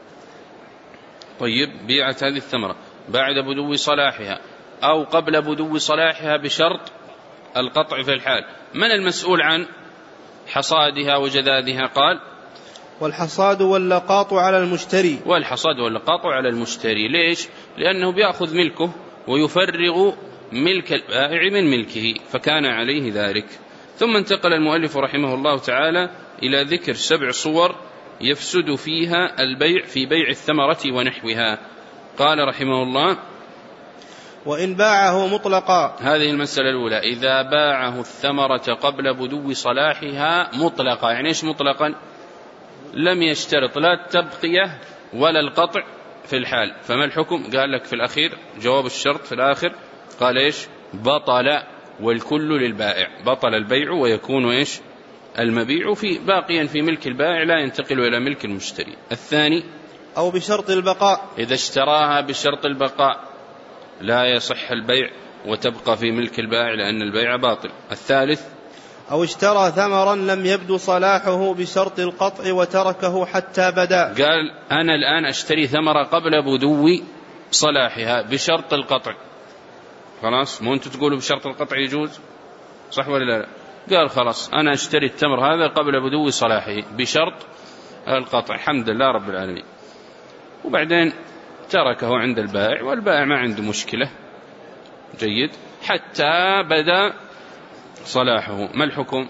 طيب بيعت هذه الثمرة بعد بدو صلاحها أو قبل بدو صلاحها بشرط القطع في الحال، من المسؤول عن حصادها وجذاذها؟ قال والحصاد واللقاط على المشتري. والحصاد واللقاط على المشتري. ليش؟ لأنه بيأخذ ملكه ويفرغ ملك البائع من ملكه، فكان عليه ذلك. ثم انتقل المؤلف رحمه الله تعالى إلى ذكر 7 صور يفسد فيها البيع في بيع الثمرة ونحوها. قال رحمه الله: وإن باعه مطلقا. هذه المسألة الأولى، إذا باعه الثمرة قبل بدو صلاحها مطلقا. يعني إيش مطلقا؟ لم يشترط لا التبقية ولا القطع في الحال، فما الحكم؟ قال لك في الأخير جواب الشرط في الآخر، قال إيش؟ بطل والكل للبائع، بطل البيع ويكون إيش؟ المبيع في باقيا في ملك البائع لا ينتقل إلى ملك المشتري. الثاني: أو بشرط البقاء. إذا اشتراها بشرط البقاء لا يصح البيع وتبقى في ملك البائع لأن البيع باطل. الثالث: أو اشترى ثمرا لم يبدو صلاحه بشرط القطع وتركه حتى بدا. قال أنا الآن أشتري ثمرة قبل بدو صلاحها بشرط القطع، خلاص، مو أنتم تقولوا بشرط القطع يجوز، صح ولا لا؟ قال خلاص أنا أشتري التمر هذا قبل بدو صلاحه بشرط القطع، الحمد لله رب العالمين. وبعدين تركه عند البائع والبائع ما عنده مشكلة، جيد، حتى بدا صلاحه. ما الحكم؟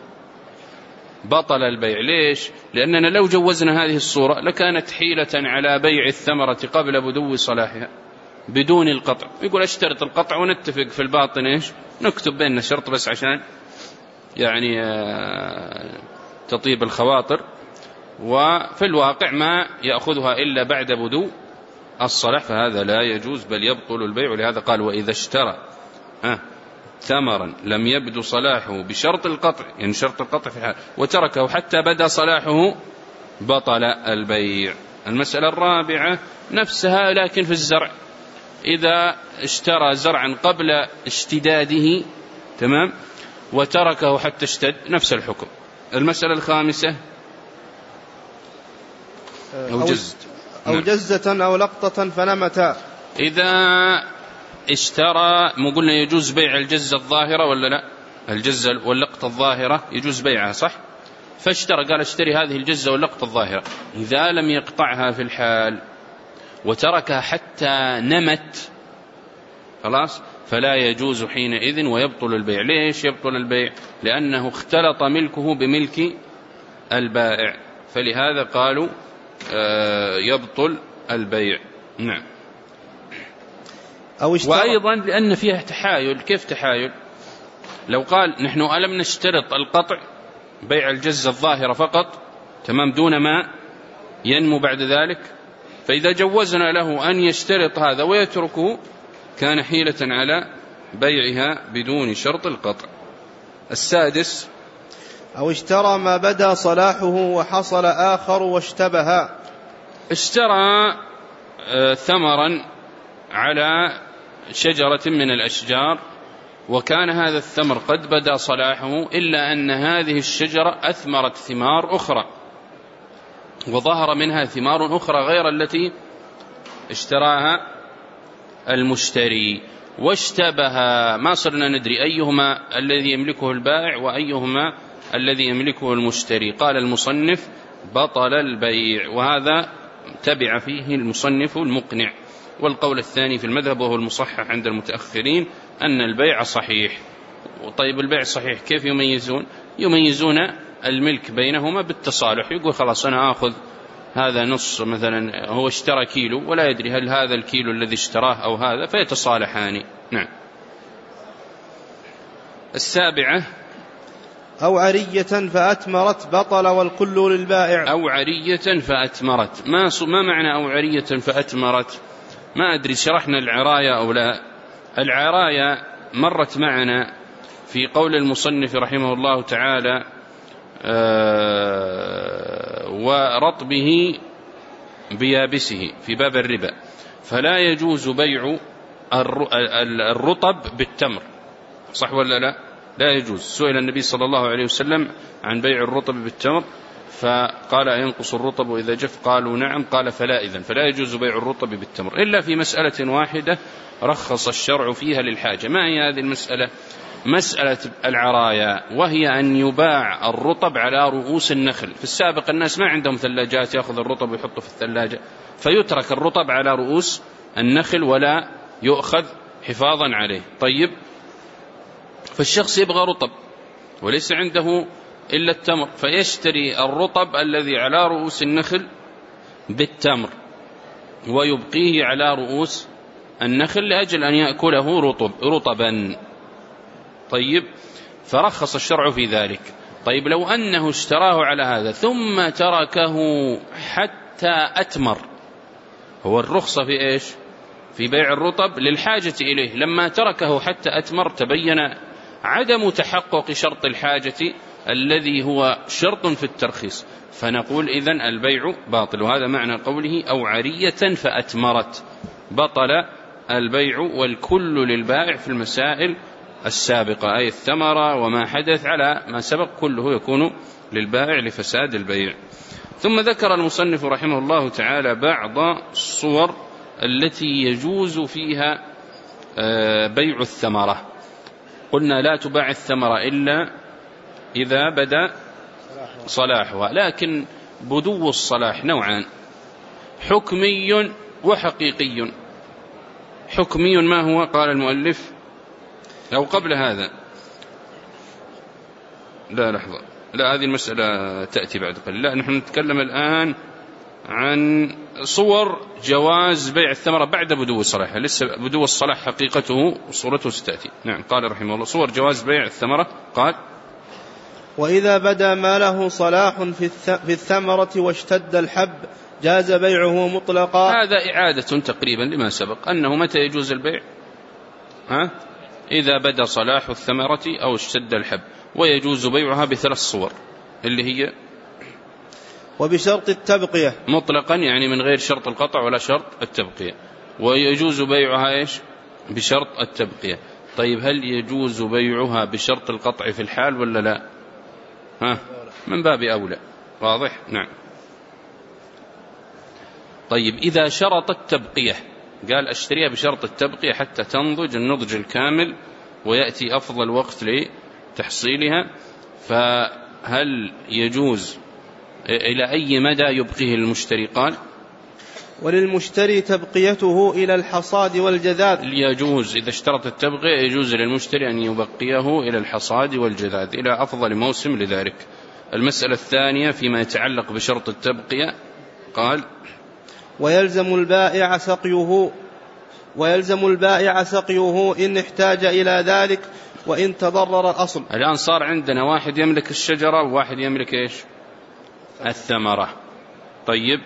بطل البيع. ليش؟ لأننا لو جوزنا هذه الصورة لكانت حيلة على بيع الثمرة قبل بدو صلاحها بدون القطع. يقول اشترط القطع ونتفق في الباطن إيش؟ نكتب بيننا شرط بس عشان يعني تطيب الخواطر، وفي الواقع ما يأخذها إلا بعد بدو الصلاح، فهذا لا يجوز بل يبطل البيع. ولهذا قال: وإذا اشترى ثمرا لم يبدو صلاحه بشرط القطع، يعني شرط القطع في الحال، وتركه حتى بدا صلاحه بطل البيع. المسألة الرابعة نفسها لكن في الزرع، إذا اشترى زرعا قبل اشتداده، تمام، وتركه حتى اشتد، نفس الحكم. المسألة الخامسة: أو جزة أو لقطة فنمتا. إذا اشترى، مو قلنا يجوز بيع الجزة الظاهرة ولا لا؟ الجزة واللقطة الظاهرة يجوز بيعها، صح؟ فاشترى، قال اشتري هذه الجزة واللقطة الظاهرة، إذا لم يقطعها في الحال وتركها حتى نمت، خلاص، فلا يجوز حينئذ ويبطل البيع. ليش يبطل البيع؟ لأنه اختلط ملكه بملك البائع، فلهذا قالوا يبطل البيع. نعم. وأيضا لأن فيها تحايل. كيف تحايل؟ لو قال نحن ألم نشترط القطع بيع الجزة الظاهرة فقط، تمام، دون ما ينمو بعد ذلك، فإذا جوزنا له أن يشترط هذا ويتركه كان حيلة على بيعها بدون شرط القطع. السادس: أو اشترى ما بدا صلاحه وحصل آخر واشتبها. اشترى ثمرا على شجرة من الأشجار، وكان هذا الثمر قد بدا صلاحه، إلا أن هذه الشجرة أثمرت ثمار أخرى وظهر منها ثمار أخرى غير التي اشتراها المشتري، واشتبه، ما صرنا ندري أيهما الذي يملكه البائع وأيهما الذي يملكه المشتري. قال المصنف: بطل البيع. وهذا تبع فيه المصنف المقنع. والقول الثاني في المذهب وهو المصحح عند المتأخرين أن البيع صحيح. طيب البيع صحيح كيف يميزون؟ يميزون الملك بينهما بالتصالح، يقول خلاص أنا أخذ هذا نص مثلا، هو اشترى كيلو ولا يدري هل هذا الكيلو الذي اشتراه أو هذا، فيتصالحان. نعم. السابعة: أو عرية فأتمرت بطل والكل للبائع. أو عرية فأتمرت، ما معنى أو عرية فأتمرت؟ ما أدري شرحنا العراية أو لا. العراية مرت معنا في قول المصنف رحمه الله تعالى: ورطبه بيابسه، في باب الربا. فلا يجوز بيع الرطب بالتمر، صح ولا لا؟ لا يجوز. سئل النبي صلى الله عليه وسلم عن بيع الرطب بالتمر فقال: أينقص الرطب إذا جف؟ قالوا: نعم. قال: فلا إذن فلا يجوز بيع الرطب بالتمر، إلا في مسألة واحدة رخص الشرع فيها للحاجة. ما هي هذه المسألة؟ مسألة العرايا، وهي أن يباع الرطب على رؤوس النخل. في السابق الناس ما عندهم ثلاجات يأخذ الرطب ويحطه في الثلاجة، فيترك الرطب على رؤوس النخل ولا يؤخذ حفاظا عليه. طيب، فالشخص يبغى رطب وليس عنده إلا التمر، فيشتري الرطب الذي على رؤوس النخل بالتمر ويبقيه على رؤوس النخل لأجل أن يأكله رطبا. طيب، فرخص الشرع في ذلك. طيب، لو أنه اشتراه على هذا ثم تركه حتى أتمر، هو الرخصة في إيش؟ في بيع الرطب للحاجة إليه. لما تركه حتى أتمر تبين عدم تحقق شرط الحاجة الذي هو شرط في الترخيص، فنقول إذن البيع باطل. وهذا معنى قوله: أو عرية فأتمرت، بطل البيع. والكل للبائع في المسائل السابقة، أي الثمرة وما حدث على ما سبق كله يكون للبائع لفساد البيع. ثم ذكر المصنف رحمه الله تعالى بعض الصور التي يجوز فيها بيع الثمرة. قلنا لا تباع الثمرة إلا إذا بدأ صلاحها، لكن بدو الصلاح نوعان: حكمي وحقيقي. حكمي ما هو؟ قال المؤلف أو قبل هذا، لا لحظة، لا هذه المسألة تأتي بعد قليل. لا، نحن نتكلم الآن عن صور جواز بيع الثمرة بعد بدو الصلاح، لسه بدو الصلاح حقيقته وصورته ستأتي. نعم. قال رحمه الله: صور جواز بيع الثمرة. قال: وإذا بدا ما له صلاح في الثمرة واشتد الحب جاز بيعه مطلقا. هذا إعادة تقريبا لما سبق، أنه متى يجوز البيع؟ إذا بدا صلاح الثمرة أو اشتد الحب، ويجوز بيعها بثلاث صور، اللي هي: وبشرط التبقية مطلقا، يعني من غير شرط القطع ولا شرط التبقية. ويجوز بيعها إيش؟ بشرط التبقية. طيب، هل يجوز بيعها بشرط القطع في الحال ولا لا؟ من باب أولى. واضح؟ نعم. طيب، إذا شرط التبقية، قال أشتريها بشرط التبقية حتى تنضج النضج الكامل ويأتي أفضل وقت لتحصيلها، فهل يجوز؟ إلى أي مدى يبقيه المشتري؟ قال: وللمشتري تبقيته إلى الحصاد والجذاذ. يجوز إذا اشترط التبقية، يجوز للمشتري أن يبقيه إلى الحصاد والجذاذ إلى أفضل موسم لذلك. المسألة الثانية فيما يتعلق بشرط التبقية، قال: ويلزم البائع سقيه إن احتاج إلى ذلك وإن تضرر الأصل. الآن صار عندنا واحد يملك الشجرة وواحد يملك إيش؟ الثمرة. طيب،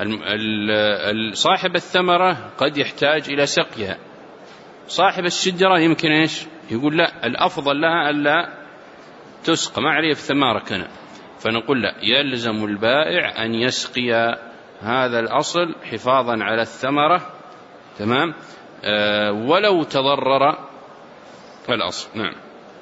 صاحب الثمرة قد يحتاج إلى سقيها، صاحب الشجرة يمكن إيش؟ يقول: لا، الأفضل لها ألا تسقى، ما عليه في ثمارة كنا. فنقول: لا، يلزم البائع أن يسقي هذا الأصل حفاظا على الثمرة، تمام، ولو تضرر الأصل. نعم.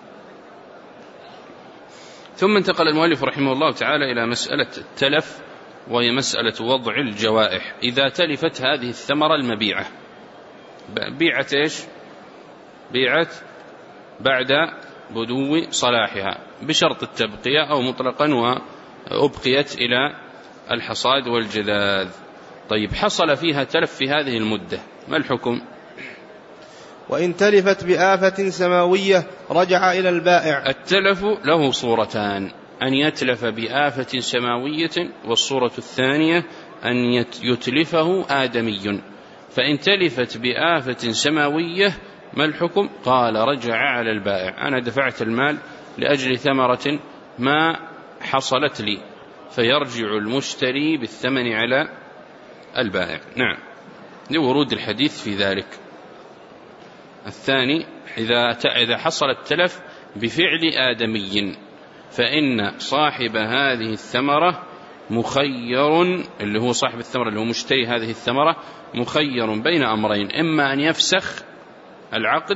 ثم انتقل المؤلف رحمه الله تعالى إلى مسألة التلف، وهي مسألة وضع الجوائح. إذا تلفت هذه الثمرة المبيعة، بيعت إيش؟ بيعت بعد بدو صلاحها بشرط التبقية أو مطلقا، وأبقيت إلى الحصاد والجذاذ. طيب، حصل فيها تلف في هذه المدة، ما الحكم؟ وإن تلفت بآفة سماوية رجع إلى البائع. التلف له صورتان: أن يتلف بآفة سماوية، والصورة الثانية أن يتلفه آدمي، فإن تلفت بآفة سماوية ما الحكم؟ قال رجع على البائع، أنا دفعت المال لأجل ثمرة ما حصلت لي، فيرجع المشتري بالثمن على البائع. نعم، لورود الحديث في ذلك. الثاني إذا حصل التلف بفعل آدمي فإن صاحب هذه الثمرة مخير، اللي هو صاحب الثمرة اللي هو مشتري هذه الثمرة، مخير بين أمرين، إما أن يفسخ العقد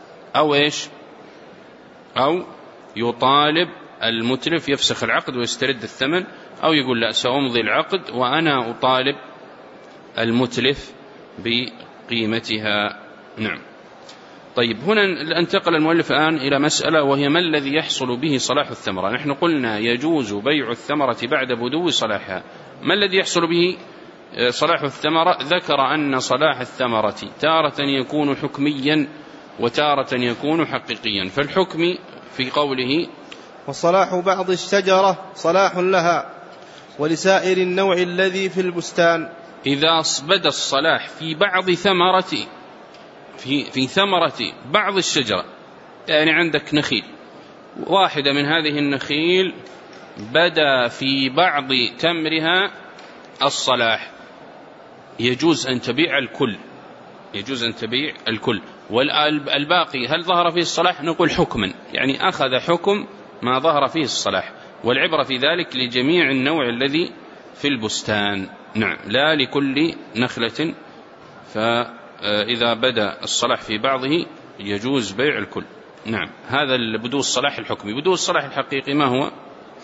أو يطالب المتلف يفسخ العقد ويسترد الثمن، أو يقول لا سأمضي العقد وأنا أطالب المتلف بقيمتها. نعم. طيب، هنا انتقل المؤلف الآن إلى مسألة، وهي ما الذي يحصل به صلاح الثمرة. نحن قلنا يجوز بيع الثمرة بعد بدو صلاحها. ما الذي يحصل به صلاح الثمرة؟ ذكر أن صلاح الثمرة تارة يكون حكميا وتارة يكون حقيقيا. فالحكم في قوله وصلاح بعض الشجرة صلاح لها ولسائر النوع الذي في البستان، إذا بدا الصلاح في بعض في ثمرة بعض الشجرة، يعني عندك نخيل، واحدة من هذه النخيل بدا في بعض تمرها الصلاح، يجوز أن تبيع الكل، والباقي هل ظهر فيه الصلاح؟ نقول حكما، يعني أخذ حكم ما ظهر فيه الصلاح، والعبرة في ذلك لجميع النوع الذي في البستان. نعم، لا لكل نخلة، فإذا بدأ الصلاح في بعضه يجوز بيع الكل. نعم، هذا بدو الصلاح الحكمي. بدو الصلاح الحقيقي ما هو؟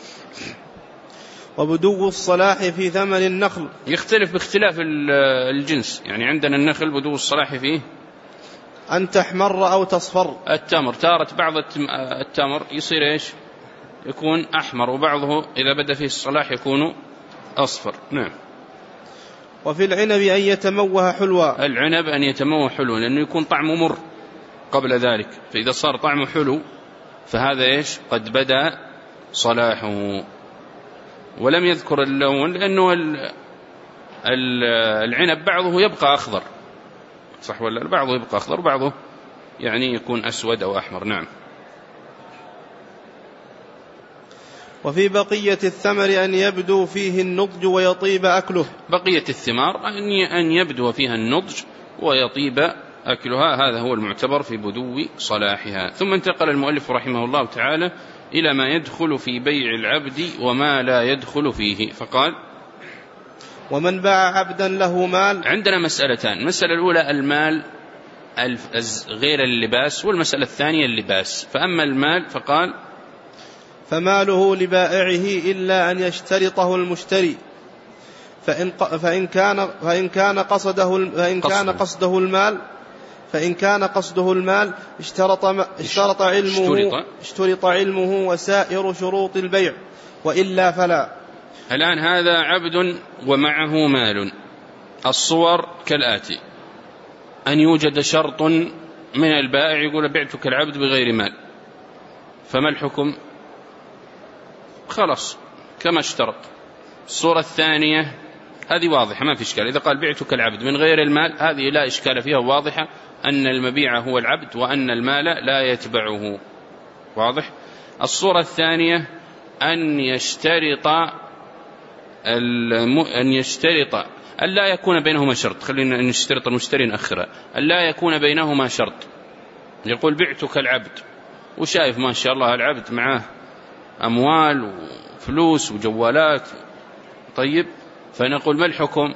وبدو الصلاح في ثمن النخل يختلف باختلاف الجنس، يعني عندنا النخل بدو الصلاح فيه أن تحمر أو تصفر. التمر تارة بعض التمر يصير يكون أحمر، وبعضه إذا بدأ فيه الصلاح يكون أصفر. نعم. وفي العنب أن يتموه حلوا، العنب أن يتموه حلوا لأنه يكون طعمه مر قبل ذلك، فإذا صار طعمه حلو فهذا قد بدأ صلاحه. ولم يذكر اللون لأنه العنب بعضه يبقى أخضر، صح ولا؟ بعضه يبقى أخضر وبعضه يعني يكون أسود أو أحمر. نعم. وفي بقية الثمر أن يبدو فيه النضج ويطيب أكله. بقية الثمار أن يبدو فيها النضج ويطيب أكلها، هذا هو المعتبر في بدو صلاحها. ثم انتقل المؤلف رحمه الله تعالى إلى ما يدخل في بيع العبد وما لا يدخل فيه، فقال ومن باع عبدا له مال. عندنا مسألتان، المسألة الأولى المال غير اللباس، والمسألة الثانية اللباس. فأما المال فقال فماله لبائعه إلا أن يشترطه المشتري، فإن كان قصده المال اشترط علمه وسائر شروط البيع، وإلا فلا. الآن هذا عبد ومعه مال. الصور كالآتي: أن يوجد شرط من البائع يقول بعتك العبد بغير مال، فما الحكم؟ خلاص كما اشترط. الصورة الثانية هذه واضحة ما في إشكال، إذا قال بعتك العبد من غير المال هذه لا إشكال فيها، واضحة أن المبيع هو العبد وأن المال لا يتبعه، واضح. الصورة الثانية أن يشترط أن لا يكون بينهما شرط، خلينا أن يشترط المشتري نأخرها، أن لا يكون بينهما شرط. يقول بعتك العبد وشايف ما شاء الله العبد معاه أموال وفلوس وجوالات، طيب، فنقول ما الحكم؟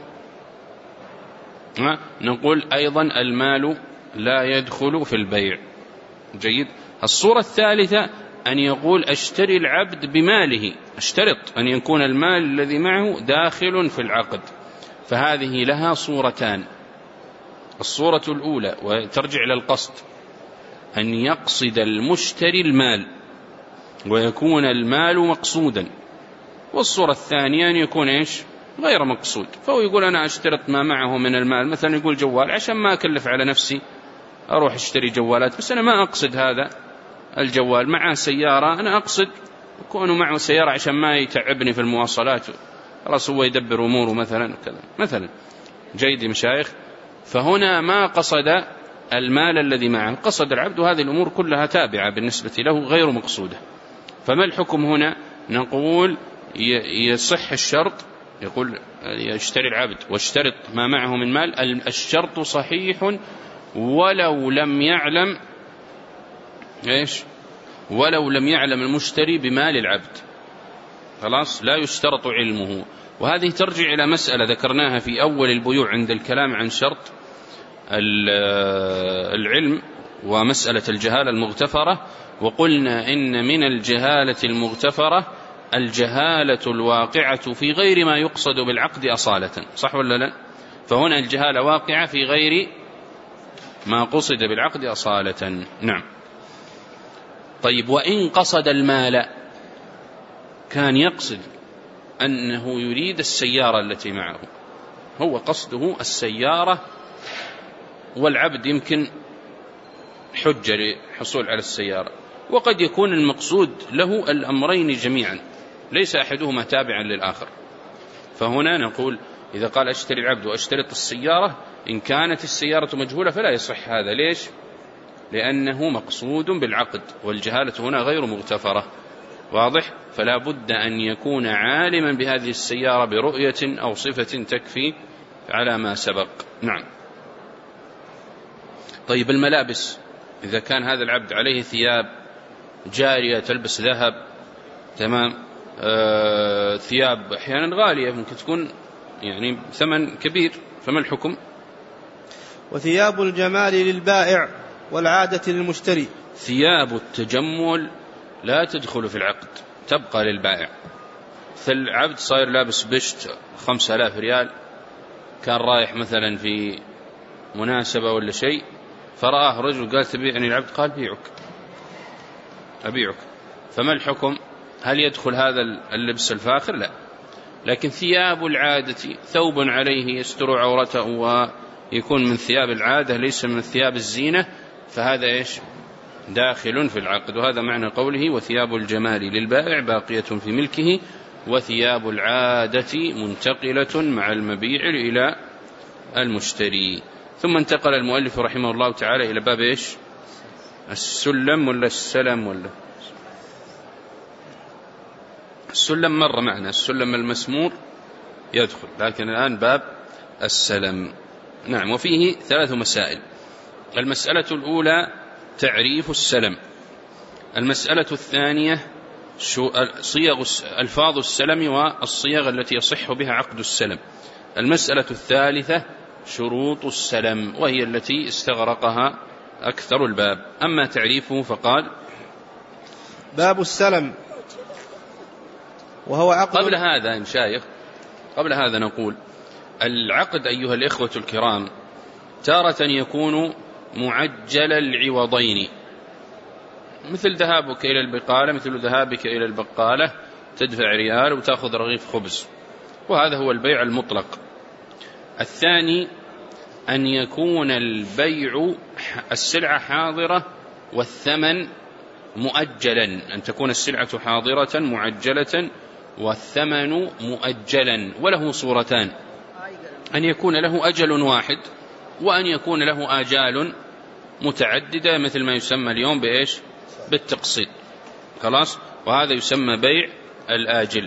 نقول أيضا المال لا يدخل في البيع. جيد. الصورة الثالثة أن يقول أشتري العبد بماله، اشترط أن يكون المال الذي معه داخل في العقد، فهذه لها صورتان. الصورة الأولى وترجع إلى القصد، أن يقصد المشتري المال ويكون المال مقصودا، والصورة الثانية أن يكون غير مقصود، فهو يقول أنا أشترط ما معه من المال، مثلا يقول جوال عشان ما أكلف على نفسي أروح أشتري جوالات، بس أنا ما أقصد هذا الجوال. معه سيارة أنا أقصد يكون معه سيارة عشان ما يتعبني في المواصلات خلاص هو يدبر أموره مثلا كذا مثلا. جيد مشايخ. فهنا ما قصد المال الذي معه، قصد العبد، وهذه الأمور كلها تابعة بالنسبة له غير مقصودة. فما الحكم هنا؟ نقول يصح الشرط، يقول يشتري العبد واشترط ما معه من مال، الشرط صحيح ولو لم يعلم إيش؟ ولو لم يعلم المشتري بمال العبد، خلاص لا يشترط علمه. وهذه ترجع إلى مسألة ذكرناها في أول البيوع عند الكلام عن شرط العلم ومسألة الجهالة المغتفرة، وقلنا إن من الجهالة المغتفرة الجهالة الواقعة في غير ما يقصد بالعقد أصالة، صح ولا لا؟ فهنا الجهالة واقعة في غير ما قصد بالعقد أصالة. نعم. طيب وإن قصد المال، كان يقصد أنه يريد السيارة التي معه، هو قصده السيارة والعبد يمكن حجة للحصول على السيارة، وقد يكون المقصود له الأمرين جميعا ليس أحدهما تابعا للآخر. فهنا نقول إذا قال أشتري العبد وأشترط السيارة، إن كانت السيارة مجهولة فلا يصح هذا. ليش؟ لأنه مقصود بالعقد، والجهالة هنا غير مغتفرة. واضح؟ فلا بد أن يكون عالما بهذه السيارة برؤية أو صفة تكفي على ما سبق. نعم. طيب الملابس، إذا كان هذا العبد عليه ثياب جارية تلبس ذهب، تمام، ثياب أحيانا غالية ممكن تكون يعني ثمن كبير، فما الحكم؟ وثياب الجمال للبائع والعادة للمشتري. ثياب التجمل لا تدخل في العقد، تبقى للبائع. فالعبد صاير لابس بشت 5000 ريال، كان رايح مثلا في مناسبة ولا شيء، فرآه رجل قال تبيعني العبد، قال أبيعك. فما الحكم؟ هل يدخل هذا اللبس الفاخر؟ لا. لكن ثياب العادة، ثوب عليه يستر عورته ويكون من ثياب العادة ليس من ثياب الزينة، فهذا إيش؟ داخل في العقد. وهذا معنى قوله وثياب الجمال للبائع باقية في ملكه، وثياب العادة منتقلة مع المبيع إلى المشتري. ثم انتقل المؤلف رحمه الله تعالى إلى باب إيش؟ السلم ولا السلم ولا السلم؟ مر معنا السلم المسمور يدخل، لكن الآن باب السلم. نعم. وفيه 3 مسائل. المسألة الأولى تعريف السلم. المسألة الثانية صيغ ألفاظ السلم والصيغ التي يصح بها عقد السلم. المسألة الثالثة شروط السلم، وهي التي استغرقها أكثر الباب. أما تعريفه فقال باب السلم وهو عقد. قبل هذا مشايخ، قبل هذا نقول العقد أيها الإخوة الكرام تارة يكون معجل العوضين، مثل ذهابك إلى البقالة، مثل ذهابك إلى البقالة تدفع ريال وتأخذ رغيف خبز، وهذا هو البيع المطلق. الثاني أن يكون البيع السلعة حاضرة والثمن مؤجلا، أن تكون السلعة حاضرة معجلة والثمن مؤجلا. وله صورتان: أن يكون له أجل واحد، وأن يكون له آجال متعددة، مثل ما يسمى اليوم بإيش؟ بالتقسيط. خلاص. وهذا يسمى بيع الآجل،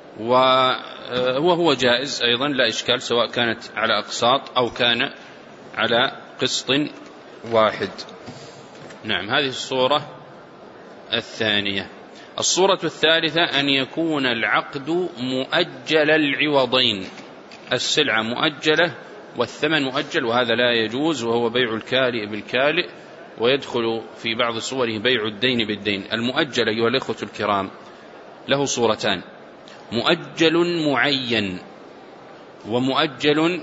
وهو جائز أيضا لا إشكال، سواء كانت على أقساط أو كان على قسط واحد. نعم. هذه الصورة الثانية. الصورة الثالثة أن يكون العقد مؤجل العوضين، السلعة مؤجلة والثمن مؤجل، وهذا لا يجوز، وهو بيع الكالئ بالكالئ، ويدخل في بعض صوره بيع الدين بالدين. المؤجل أيها الإخوة الكرام له صورتان: مؤجل معين، ومؤجل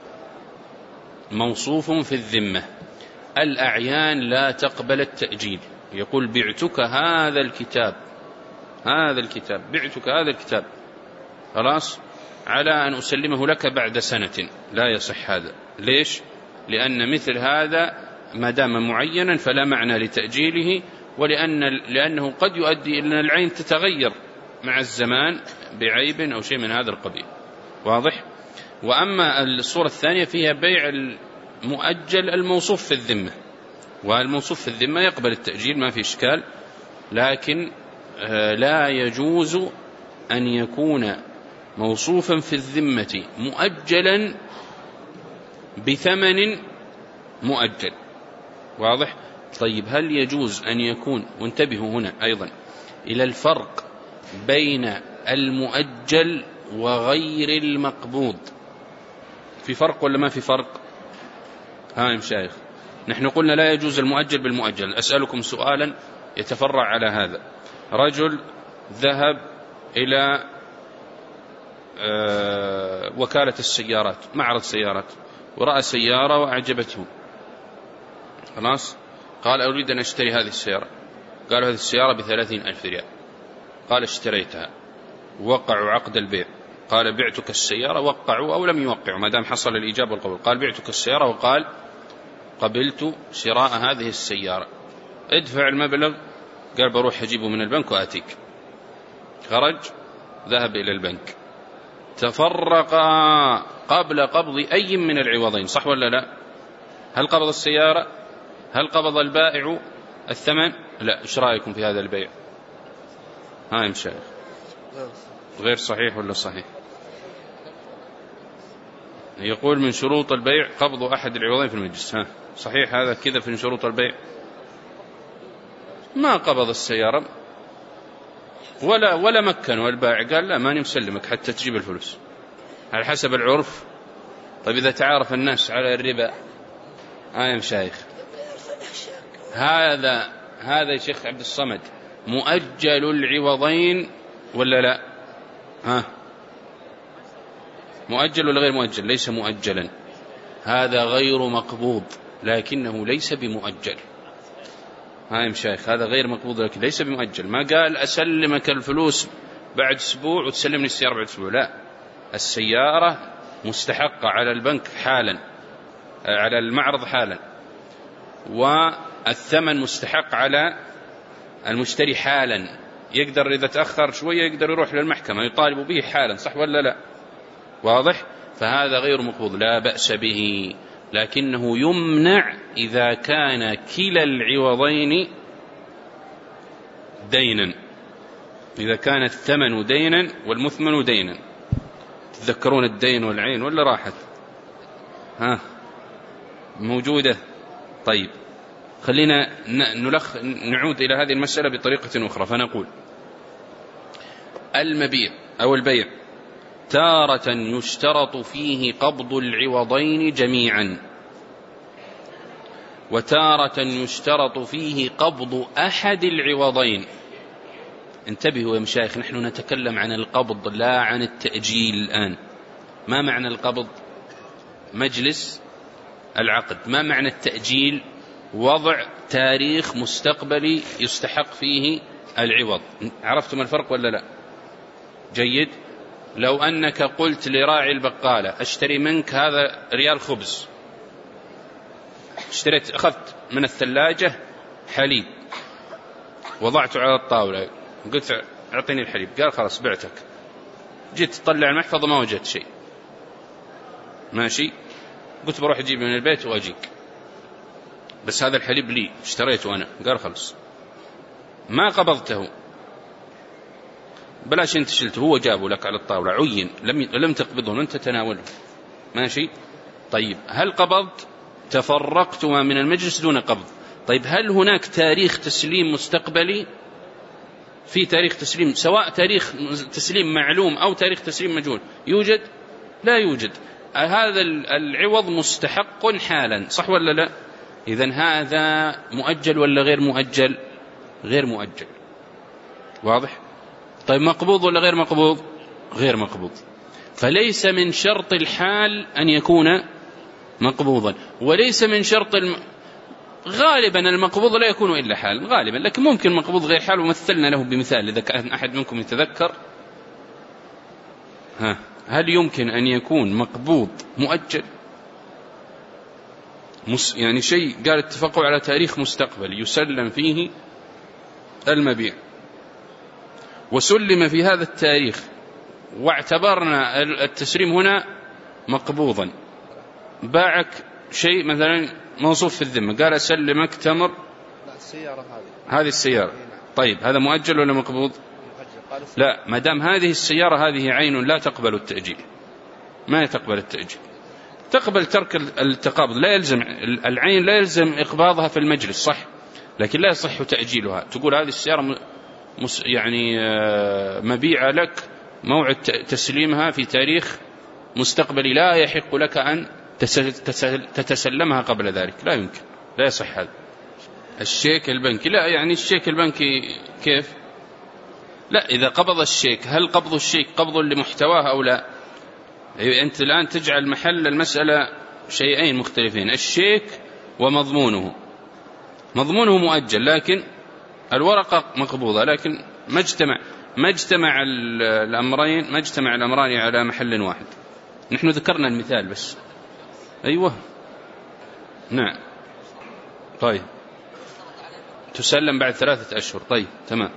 موصوف في الذمة. الأعيان لا تقبل التأجيل. يقول بعتك هذا الكتاب، بعتك هذا الكتاب، خلاص، على أن أسلمه لك بعد سنة. لا يصح هذا. ليش؟ لأن مثل هذا ما دام معينا فلا معنى لتأجيله، لأنه قد يؤدي إلى أن العين تتغير مع الزمان بعيب أو شيء من هذا القبيل. واضح؟ وأما الصورة الثانية فيها بيع المؤجل الموصوف في الذمة، والموصوف في الذمة يقبل التأجيل ما في إشكال، لكن لا يجوز أن يكون موصوفا في الذمة مؤجلا بثمن مؤجل. واضح؟ طيب هل يجوز أن يكون، وانتبهوا هنا أيضا إلى الفرق بين المؤجل وغير المقبوض، في فرق ولا ما في فرق؟ ها يا مشايخ، نحن قلنا لا يجوز المؤجل بالمؤجل. أسألكم سؤالا يتفرع على هذا. رجل ذهب إلى وكالة السيارات، معرض سيارات، ورأى سيارة وأعجبته، خلاص قال أريد أن أشتري هذه السيارة. قالوا هذه السيارة ب30,000 ريال. قال اشتريتها، وقعوا عقد البيع. قال بعتك السيارة، وقعوا أو لم يوقعوا ما دام حصل الإجابة والقبول. قال بعتك السيارة، وقال قبلت شراء هذه السيارة، ادفع المبلغ. قال بروح أجيبه من البنك وآتيك. خرج ذهب إلى البنك، تفرقا قبل قبض أي من العوضين، صح ولا لا؟ هل قبض السيارة؟ هل قبض البائع الثمن؟ لا. إيش رأيكم في هذا البيع؟ ها يا مشايخ، غير صحيح ولا صحيح؟ يقول من شروط البيع قبض أحد العوضين في المجلس. ها صحيح هذا كذا في شروط البيع؟ ما قبض السيارة ولا مكنه البائع، قال لا ماني مسلمك حتى تجيب الفلوس على حسب العرف. طيب إذا تعارف الناس على الربا، يا مشايخ، هذا يا شيخ عبد الصمد مؤجل العوضين ولا لا؟ ها مؤجل ولا غير مؤجل؟ ليس مؤجلا، هذا غير مقبوض لكنه ليس بمؤجل. يا مشايخ هذا غير مقبوض لكن ليس بمؤجل. ما قال أسلمك الفلوس بعد أسبوع وتسلمني السيارة بعد أسبوع، لا، السيارة مستحقة على البنك حالا، على المعرض حالا، والثمن مستحق على المشتري حالا. يقدر إذا تأخر شوية يقدر يروح للمحكمة يطالب به حالا، صح ولا لا؟ واضح؟ فهذا غير مقبوض لا بأس به، لكنه يمنع إذا كان كلا العوضين دينا، إذا كان الثمن دينا والمثمن دينا. تذكرون الدين والعين ولا راحت؟ ها موجودة؟ طيب خلينا نعود إلى هذه المسألة بطريقة أخرى، فنقول المبيع أو البيع تارة يشترط فيه قبض العوضين جميعا، وتارة يشترط فيه قبض أحد العوضين. انتبهوا يا مشايخ، نحن نتكلم عن القبض لا عن التأجيل الآن. ما معنى القبض؟ مجلس العقد. ما معنى التأجيل؟ وضع تاريخ مستقبلي يستحق فيه العوض. عرفتم الفرق ولا لا؟ جيد. لو أنك قلت لراعي البقالة أشتري منك هذا ريال خبز، اشتريت، أخذت من الثلاجة حليب وضعته على الطاولة، قلت أعطيني الحليب، قال خلاص بعتك. جيت تطلع المحفظة ما وجدت شيء، ماشي، قلت بروح أجيب من البيت وأجيك، بس هذا الحليب لي اشتريته أنا، قال خلاص ما قبضته، بلاش انت شلته، هو جابه لك على الطاولة عين، لم تقبضه، لم تتناوله، ماشي. طيب هل قبضت؟ تفرقتما من المجلس دون قبض. طيب هل هناك تاريخ تسليم مستقبلي؟ في تاريخ تسليم، سواء تاريخ تسليم معلوم أو تاريخ تسليم مجهول، يوجد؟ لا يوجد. هذا العوض مستحق حالا، صح ولا لا؟ إذن هذا مؤجل ولا غير مؤجل؟ غير مؤجل. واضح؟ طيب مقبوض ولا غير مقبوض؟ غير مقبوض. فليس من شرط الحال أن يكون مقبوضا، وليس من شرط غالبا المقبوض لا يكون إلا حال غالبا، لكن ممكن مقبوض غير حال، ومثلنا له بمثال إذا كان أحد منكم يتذكر. هل يمكن أن يكون مقبوض مؤجل؟ يعني شيء قال اتفقوا على تاريخ مستقبل يسلم فيه المبيع، وسلم في هذا التاريخ واعتبرنا التسليم هنا مقبوضا، باعك شيء مثلا موصوف في الذمة، قال أسلمك تمر هذه السيارة، طيب هذا مؤجل ولا مقبوض؟ لا، ما دام هذه السيارة هذه عين لا تقبل التأجيل، ما تقبل التأجيل، تقبل ترك التقابض، لا يلزم العين لا يلزم إقباضها في المجلس صح، لكن لا يصح تأجيلها. تقول هذه السيارة يعني مبيعة لك، موعد تسليمها في تاريخ مستقبلي، لا يحق لك أن تتسلمها قبل ذلك، لا يمكن، لا يصح هذا. الشيك البنكي لا، يعني الشيك البنكي كيف؟ لا، إذا قبض الشيك هل قبض الشيك قبض لمحتواه أو لا؟ أنت الآن تجعل محل المسألة شيئين مختلفين، الشيك ومضمونه، مضمونه مؤجل لكن الورقة مقبوضة، لكن ما اجتمع الأمران على محل واحد. نحن ذكرنا المثال بس. أيوة نعم. طيب تسلم بعد 3 أشهر، طيب تمام،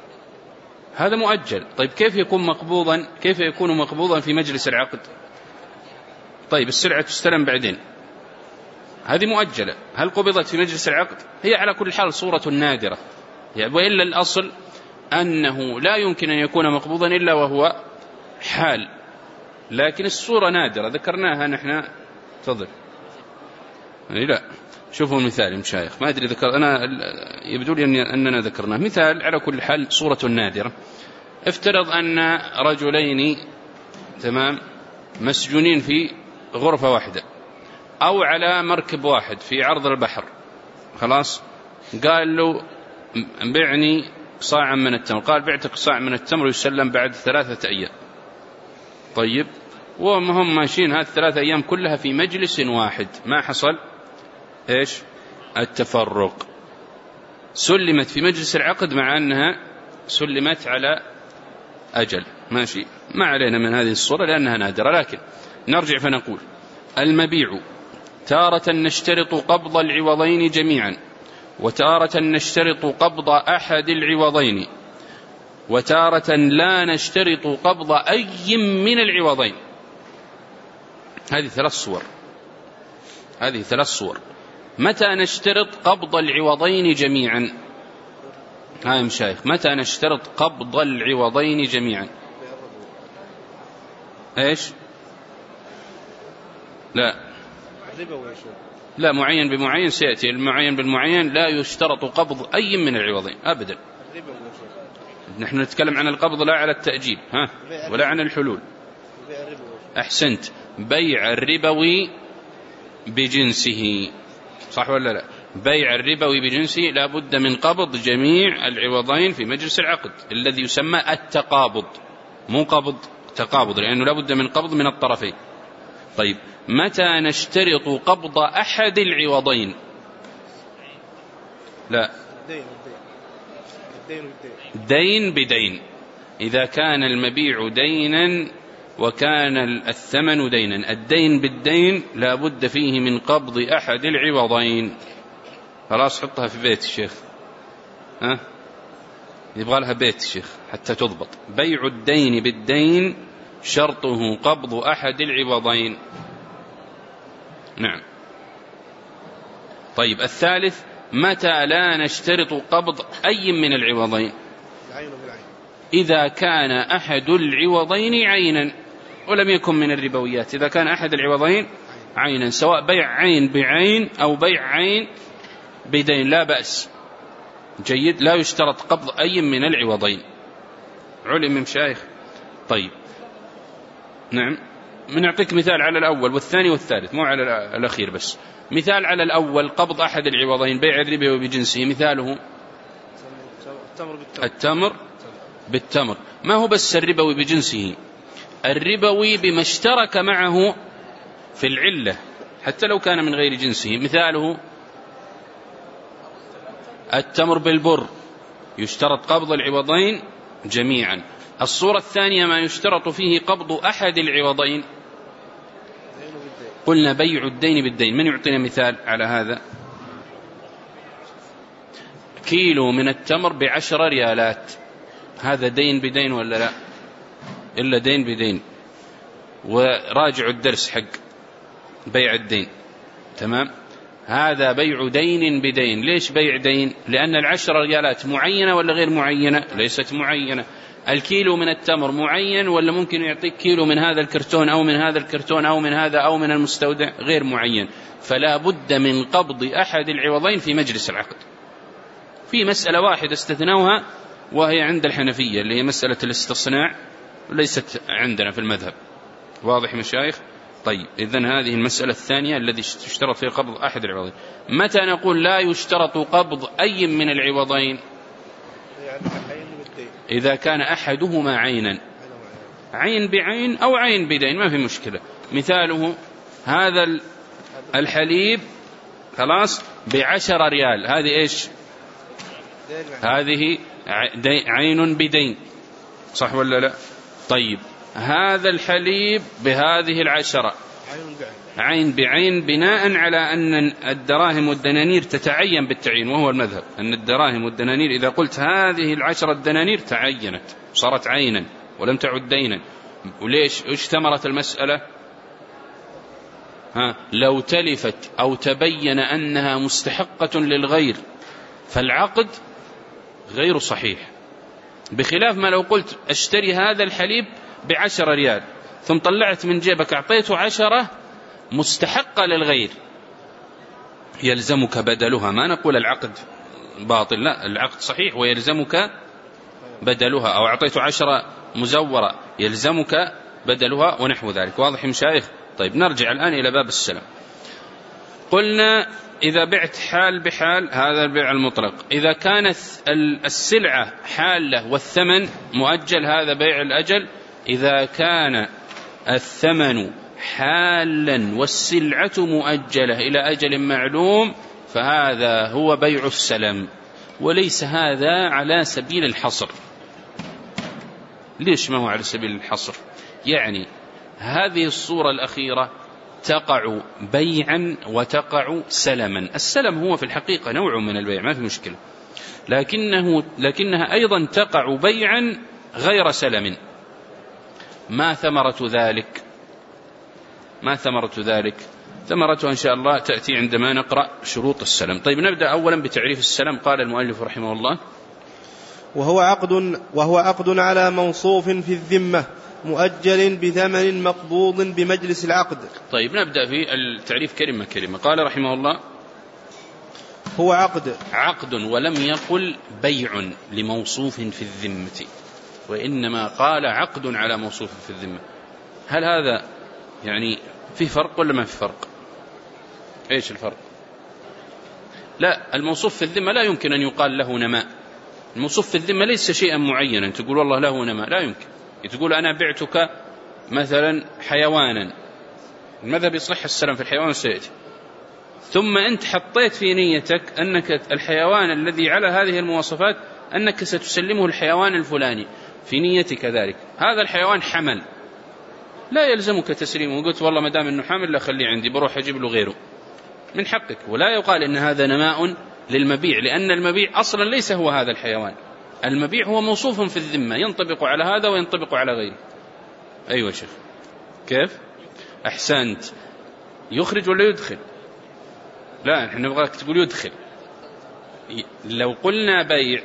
هذا مؤجل. طيب كيف يكون مقبوضا في مجلس العقد؟ طيب السلعة تستلم بعدين، هذه مؤجلة، هل قبضت في مجلس العقد؟ هي على كل حال صورة نادرة، وإلا الأصل أنه لا يمكن أن يكون مقبوضا إلا وهو حال، لكن الصورة نادرة ذكرناها نحن. تفضل. لا شوفوا المثال مشايخ، ما أدري ذكر أنا، يبدو لي أننا ذكرناه مثال. على كل حال صورة نادرة. افترض أن رجلين تمام مسجونين في غرفة واحدة أو على مركب واحد في عرض البحر، خلاص قال له بعني صاعا من التمر، قال بعتك صاع من التمر يسلم بعد 3 أيام. طيب وهم ماشيين هذه 3 أيام كلها في مجلس واحد، ما حصل إيش؟ التفرق. سلمت في مجلس العقد مع أنها سلمت على أجل، ماشي، ما علينا من هذه الصورة لأنها نادرة. لكن نرجع فنقول المبيع تارة نشترط قبض العوضين جميعا، وتارة نشترط قبض أحد العوضين، وتارة لا نشترط قبض أي من العوضين. هذه 3 صور. متى نشترط قبض العوضين جميعا؟ هاي مشايخ، متى نشترط قبض العوضين جميعا؟ ايش؟ لا معين بمعين سيأتي، المعين بالمعين لا يشترط قبض أي من العوضين أبدا. نحن نتكلم عن القبض لا على التأجيل ولا عن الحلول. أحسنت، بيع الربوي بجنسه، صح ولا لا؟ بيع الربوي بجنسه لا بد من قبض جميع العوضين في مجلس العقد الذي يسمى التقابض، مو قبض، تقابض، لأنه لا بد من قبض من الطرفين. طيب متى نشترط قبض أحد العوضين؟ لا، دين بدين. إذا كان المبيع دينا وكان الثمن دينا، الدين بالدين لا بد فيه من قبض أحد العوضين. خلاص حطها في بيت الشيخ، يبغى لها بيت الشيخ حتى تضبط. بيع الدين بالدين شرطه قبض أحد العوضين. نعم. طيب الثالث، متى لا نشترط قبض أي من العوضين؟ إذا كان أحد العوضين عينا ولم يكن من الربويات. إذا كان أحد العوضين عينا، سواء بيع عين بعين أو بيع عين بدين لا بأس، جيد، لا يشترط قبض أي من العوضين. علم مشايخ؟ طيب نعم، نعطيك مثال على الأول والثاني والثالث، مو على الأخير بس. مثال على الأول، قبض أحد العوضين، بيع الربوي بجنسه، مثاله التمر بالتمر. ما هو بس الربوي بجنسه، الربوي بما اشترك معه في العلة حتى لو كان من غير جنسه، مثاله التمر بالبر، يشترط قبض العوضين جميعا. الصورة الثانية ما يشترط فيه قبض أحد العوضين، قلنا بيع الدين بالدين. من يعطينا مثال على هذا؟ كيلو من التمر ب10 ريالات، هذا دين بدين ولا لا؟ إلا دين بدين. وراجعوا الدرس حق بيع الدين، تمام؟ هذا بيع دين بدين. ليش بيع دين؟ لأن 10 ريالات معينة ولا غير معينة؟ ليست معينة. الكيلو من التمر معين ولا ممكن يعطيك كيلو من هذا الكرتون أو من هذا الكرتون أو من هذا أو من المستودع؟ غير معين. فلا بد من قبض أحد العوضين في مجلس العقد. في مسألة واحدة استثنوها وهي عند الحنفية، اللي هي مسألة الاستصناع، ليست عندنا في المذهب. واضح مشايخ؟ طيب، إذن هذه المسألة الثانية الذي يشترط فيها قبض أحد العوضين. متى نقول لا يشترط قبض أي من العوضين؟ إذا كان أحدهما عينا، عين بعين أو عين بدين، ما في مشكلة. مثاله هذا الحليب خلاص ب10 ريال، هذه إيش؟ هذه عين بدين، صح ولا لا؟ طيب، هذا الحليب بهذه 10 عين بعين، بناء على أن الدراهم والدنانير تتعين بالتعيين، وهو المذهب أن الدراهم والدنانير إذا قلت هذه 10 دنانير تعينت، صارت عينا ولم تعد دينا. وليش؟ إيش ثمرة المسألة؟ لو تلفت أو تبين أنها مستحقة للغير فالعقد غير صحيح، بخلاف ما لو قلت اشتري هذا الحليب ب10 ريال ثم طلعت من جيبك أعطيته 10 مستحقة للغير، يلزمك بدلها. ما نقول العقد باطل، لا، العقد صحيح ويلزمك بدلها. أو أعطيته 10 مزورة يلزمك بدلها ونحو ذلك. واضح مشايخ؟ طيب، نرجع الآن إلى باب السلم. قلنا إذا بعت حال بحال، هذا البيع المطلق. إذا كانت السلعة حالة والثمن مؤجل، هذا بيع الأجل. إذا كان الثمن حالا والسلعة مؤجلة إلى أجل معلوم فهذا هو بيع السلم، وليس هذا على سبيل الحصر. ليش ما هو على سبيل الحصر؟ يعني هذه الصورة الأخيرة تقع بيعا وتقع سلما. السلم هو في الحقيقة نوع من البيع، ما في مشكلة، لكنها أيضا تقع بيعا غير سلم. ما ثمرة ذلك؟ ما ثمرة ذلك؟ ثمرته إن شاء الله تأتي عندما نقرأ شروط السلم. طيب، نبدأ أولا بتعريف السلم. قال المؤلف رحمه الله: وهو عقد على موصوف في الذمة مؤجل بثمن مقبوض بمجلس العقد. طيب، نبدأ في التعريف كلمة كلمة. قال رحمه الله: هو عقد ولم يقل بيع لموصوف في الذمة، وإنما قال عقد على موصوف في الذمة. هل هذا يعني في فرق ولا ما في فرق؟ إيش الفرق؟ لا، الموصوف في الذمة لا يمكن أن يقال له نماء. الموصوف في الذمة ليس شيئا معينا تقول والله له نماء، لا يمكن. تقول أنا بعتك مثلا حيوانا، المذهب يصح السلم في الحيوان سيأتي، ثم أنت حطيت في نيتك أنك الحيوان الذي على هذه المواصفات أنك ستسلمه الحيوان الفلاني، في نيتك ذلك. هذا الحيوان حمل، لا يلزمك تسليمه، وقلت والله ما دام أنه حمل لا خليه عندي، بروح أجيب له غيره، من حقك. ولا يقال إن هذا نماء للمبيع، لأن المبيع أصلا ليس هو هذا الحيوان. المبيع هو موصوف في الذمة، ينطبق على هذا وينطبق على غيره. أيوة شيخ، كيف؟ أحسنت. يخرج ولا يدخل؟ لا، نحن نبغاك تقول يدخل. لو قلنا بيع،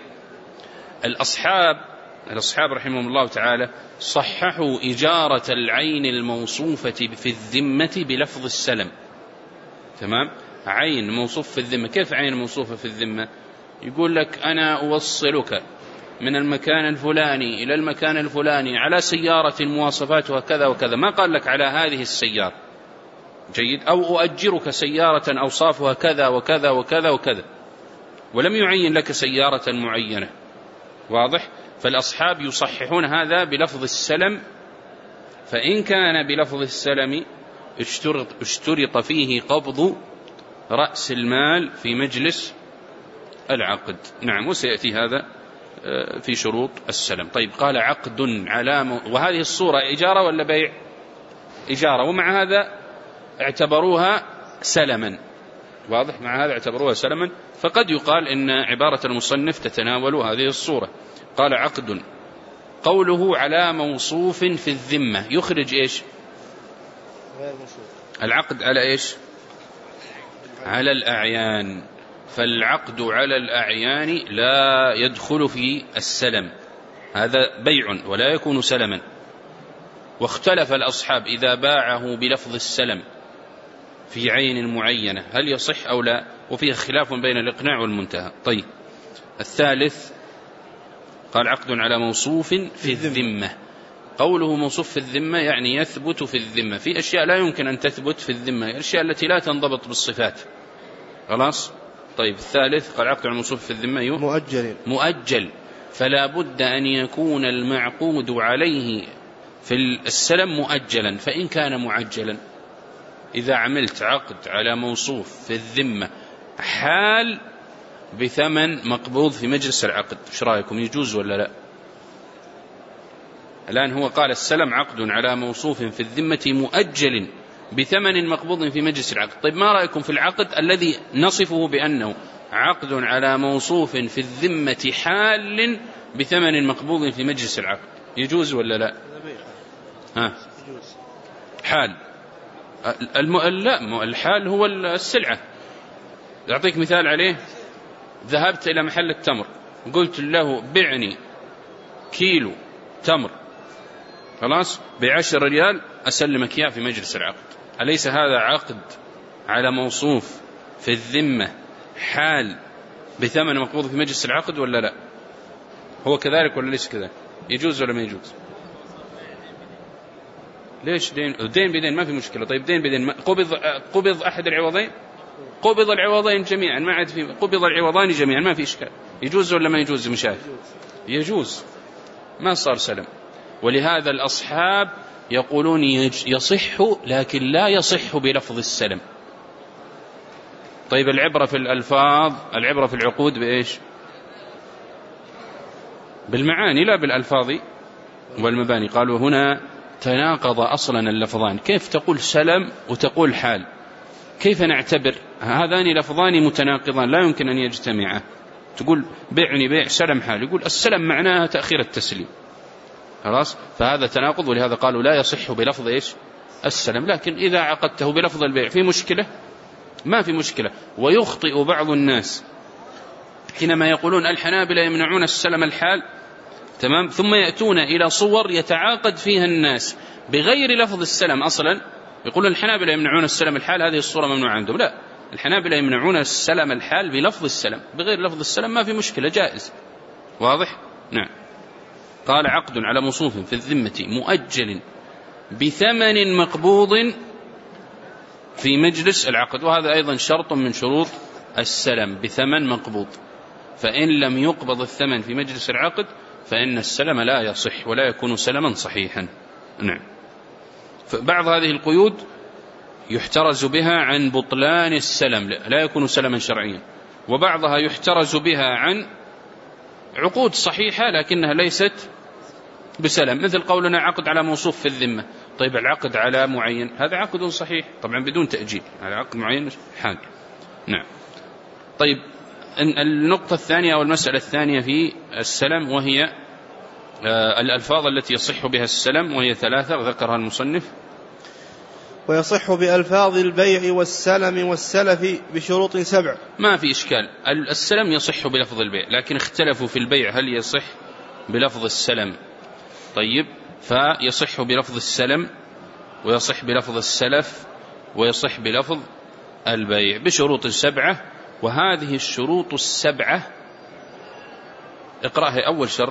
الأصحاب رحمهم الله تعالى صححوا إجارة العين الموصوفة في الذمة بلفظ السلم. تمام؟ عين موصوف في الذمة. كيف عين موصوفة في الذمة؟ يقول لك أنا أوصلك من المكان الفلاني إلى المكان الفلاني على سيارة مواصفاتها كذا وكذا، ما قال لك على هذه السيارة، جيد، أو أؤجرك سيارة أوصافها كذا وكذا وكذا وكذا، ولم يعين لك سيارة معينة. واضح؟ فالأصحاب يصححون هذا بلفظ السلم. فإن كان بلفظ السلم اشترط فيه قبض رأس المال في مجلس العقد. نعم، وسيأتي هذا في شروط السلم. طيب، قال عقد على وهذه الصورة إجارة ولا بيع؟ إجارة، ومع هذا اعتبروها سلما. واضح؟ مع هذا اعتبروها سلما. فقد يقال إن عبارة المصنف تتناول هذه الصورة. قال عقد قوله على موصوف في الذمة يخرج إيش؟ العقد على إيش؟ على الأعيان، فالعقد على الأعيان لا يدخل في السلم، هذا بيع ولا يكون سلما. واختلف الأصحاب إذا باعه بلفظ السلم في عين معينة هل يصح أو لا، وفيه خلاف بين الإقناع والمنتهى. طيب الثالث قال عقد على موصوف في الذمة. قوله موصوف في الذمة يعني يثبت في الذمة، في أشياء لا يمكن أن تثبت في الذمة، الأشياء التي لا تنضبط بالصفات. خلاص. طيب الثالث قال عقد على موصوف في الذمة مؤجل، فلا بد أن يكون المعقود عليه في السلم مؤجلا. فإن كان معجلا، إذا عملت عقد على موصوف في الذمة حال بثمن مقبوض في مجلس العقد، ايش رأيكم، يجوز ولا لا؟ الآن هو قال السلم عقد على موصوف في الذمة مؤجل بثمن مقبوض في مجلس العقد. طيب ما رأيكم في العقد الذي نصفه بأنه عقد على موصوف في الذمة حال بثمن مقبوض في مجلس العقد، يجوز ولا لا؟ حال لا، الحال هو السلعة. أعطيك مثال عليه، ذهبت إلى محل التمر قلت له بعني كيلو تمر، خلاص ب10 ريال أسلمك إياه في مجلس العقد. أليس هذا عقد على موصوف في الذمة حال بثمن مقبوض في مجلس العقد ولا لا؟ هو كذلك ولا ليس كذلك؟ يجوز ولا ما يجوز؟ ليش دين بدين ما في مشكلة. طيب دين بدين قبض أحد العوضين، قبض العوضين جميعا، ما عاد في قبض العوضان جميعا، ما في إشكال. يجوز ولا ما يجوز مشاهد؟ يجوز، ما صار سلم. ولهذا الأصحاب يقولون يصح لكن لا يصح بلفظ السلم. طيب العبرة في الألفاظ، العبرة في العقود بإيش؟ بالمعاني لا بالألفاظ والمباني. قالوا هنا تناقض أصلا اللفظان، كيف تقول سلم وتقول حال؟ كيف نعتبر هذان لفظان متناقضان لا يمكن أن يجتمعا؟ تقول بعني بيع سلم حال، يقول السلم معناها تأخير التسليم، خلاص. فهذا تناقض، ولهذا قالوا لا يصح بلفظ إيش؟ السلم. لكن إذا عقدته بلفظ البيع في مشكلة؟ ما في مشكلة. ويخطئ بعض الناس حينما يقولون الحنابلة يمنعون السلم الحال، تمام، ثم يأتون إلى صور يتعاقد فيها الناس بغير لفظ السلم أصلا، يقولون الحنابلة يمنعون السلم الحال، هذه الصورة ممنوعة عندهم. لا، الحنابلة يمنعون السلم الحال بلفظ السلم، بغير لفظ السلم ما في مشكلة، جائز. واضح؟ نعم. قال عقد على موصوف في الذمة مؤجل بثمن مقبوض في مجلس العقد، وهذا أيضا شرط من شروط السلم، بثمن مقبوض. فإن لم يقبض الثمن في مجلس العقد فإن السلم لا يصح ولا يكون سلما صحيحا. نعم. فبعض هذه القيود يحترز بها عن بطلان السلم، لا يكون سلما شرعيا، وبعضها يحترز بها عن عقود صحيحة لكنها ليست بسلم، مثل قولنا عقد على موصوف في الذمة. طيب العقد على معين هذا عقد صحيح طبعا بدون تأجيل، على عقد معين حال. نعم. طيب النقطة الثانية أو المسألة الثانية في السلم وهي الألفاظ التي يصح بها السلم، وهي 3 ذكرها المصنف. ويصح بألفاظ البيع والسلم والسلف بشروط 7. ما في إشكال، السلم يصح بلفظ البيع، لكن اختلفوا في البيع هل يصح بلفظ السلم. طيب فيصح بلفظ السلم ويصح بلفظ السلف ويصح بلفظ البيع بشروط 7. وهذه الشروط 7 اقرأها. أول شرط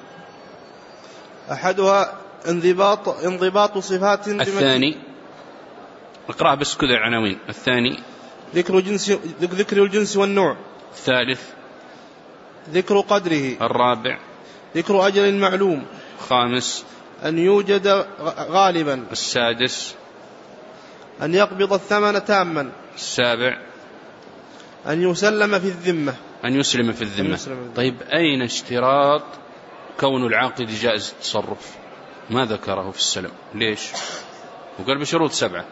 أحدها انضباط صفات. الثاني اقرأها بس كذا عناوين. الثاني ذكر الجنس والنوع. الثالث ذكر قدره. الرابع ذكر أجل معلوم. الخامس أن يوجد غالبا. السادس أن يقبض الثمن تاما. السابع أن يسلم في الذمة. أن يسلم في الذمة. طيب أين اشتراط كون العاقد جائز التصرف؟ ما ذكره في السلم، ليش؟ وقال بشروط 7.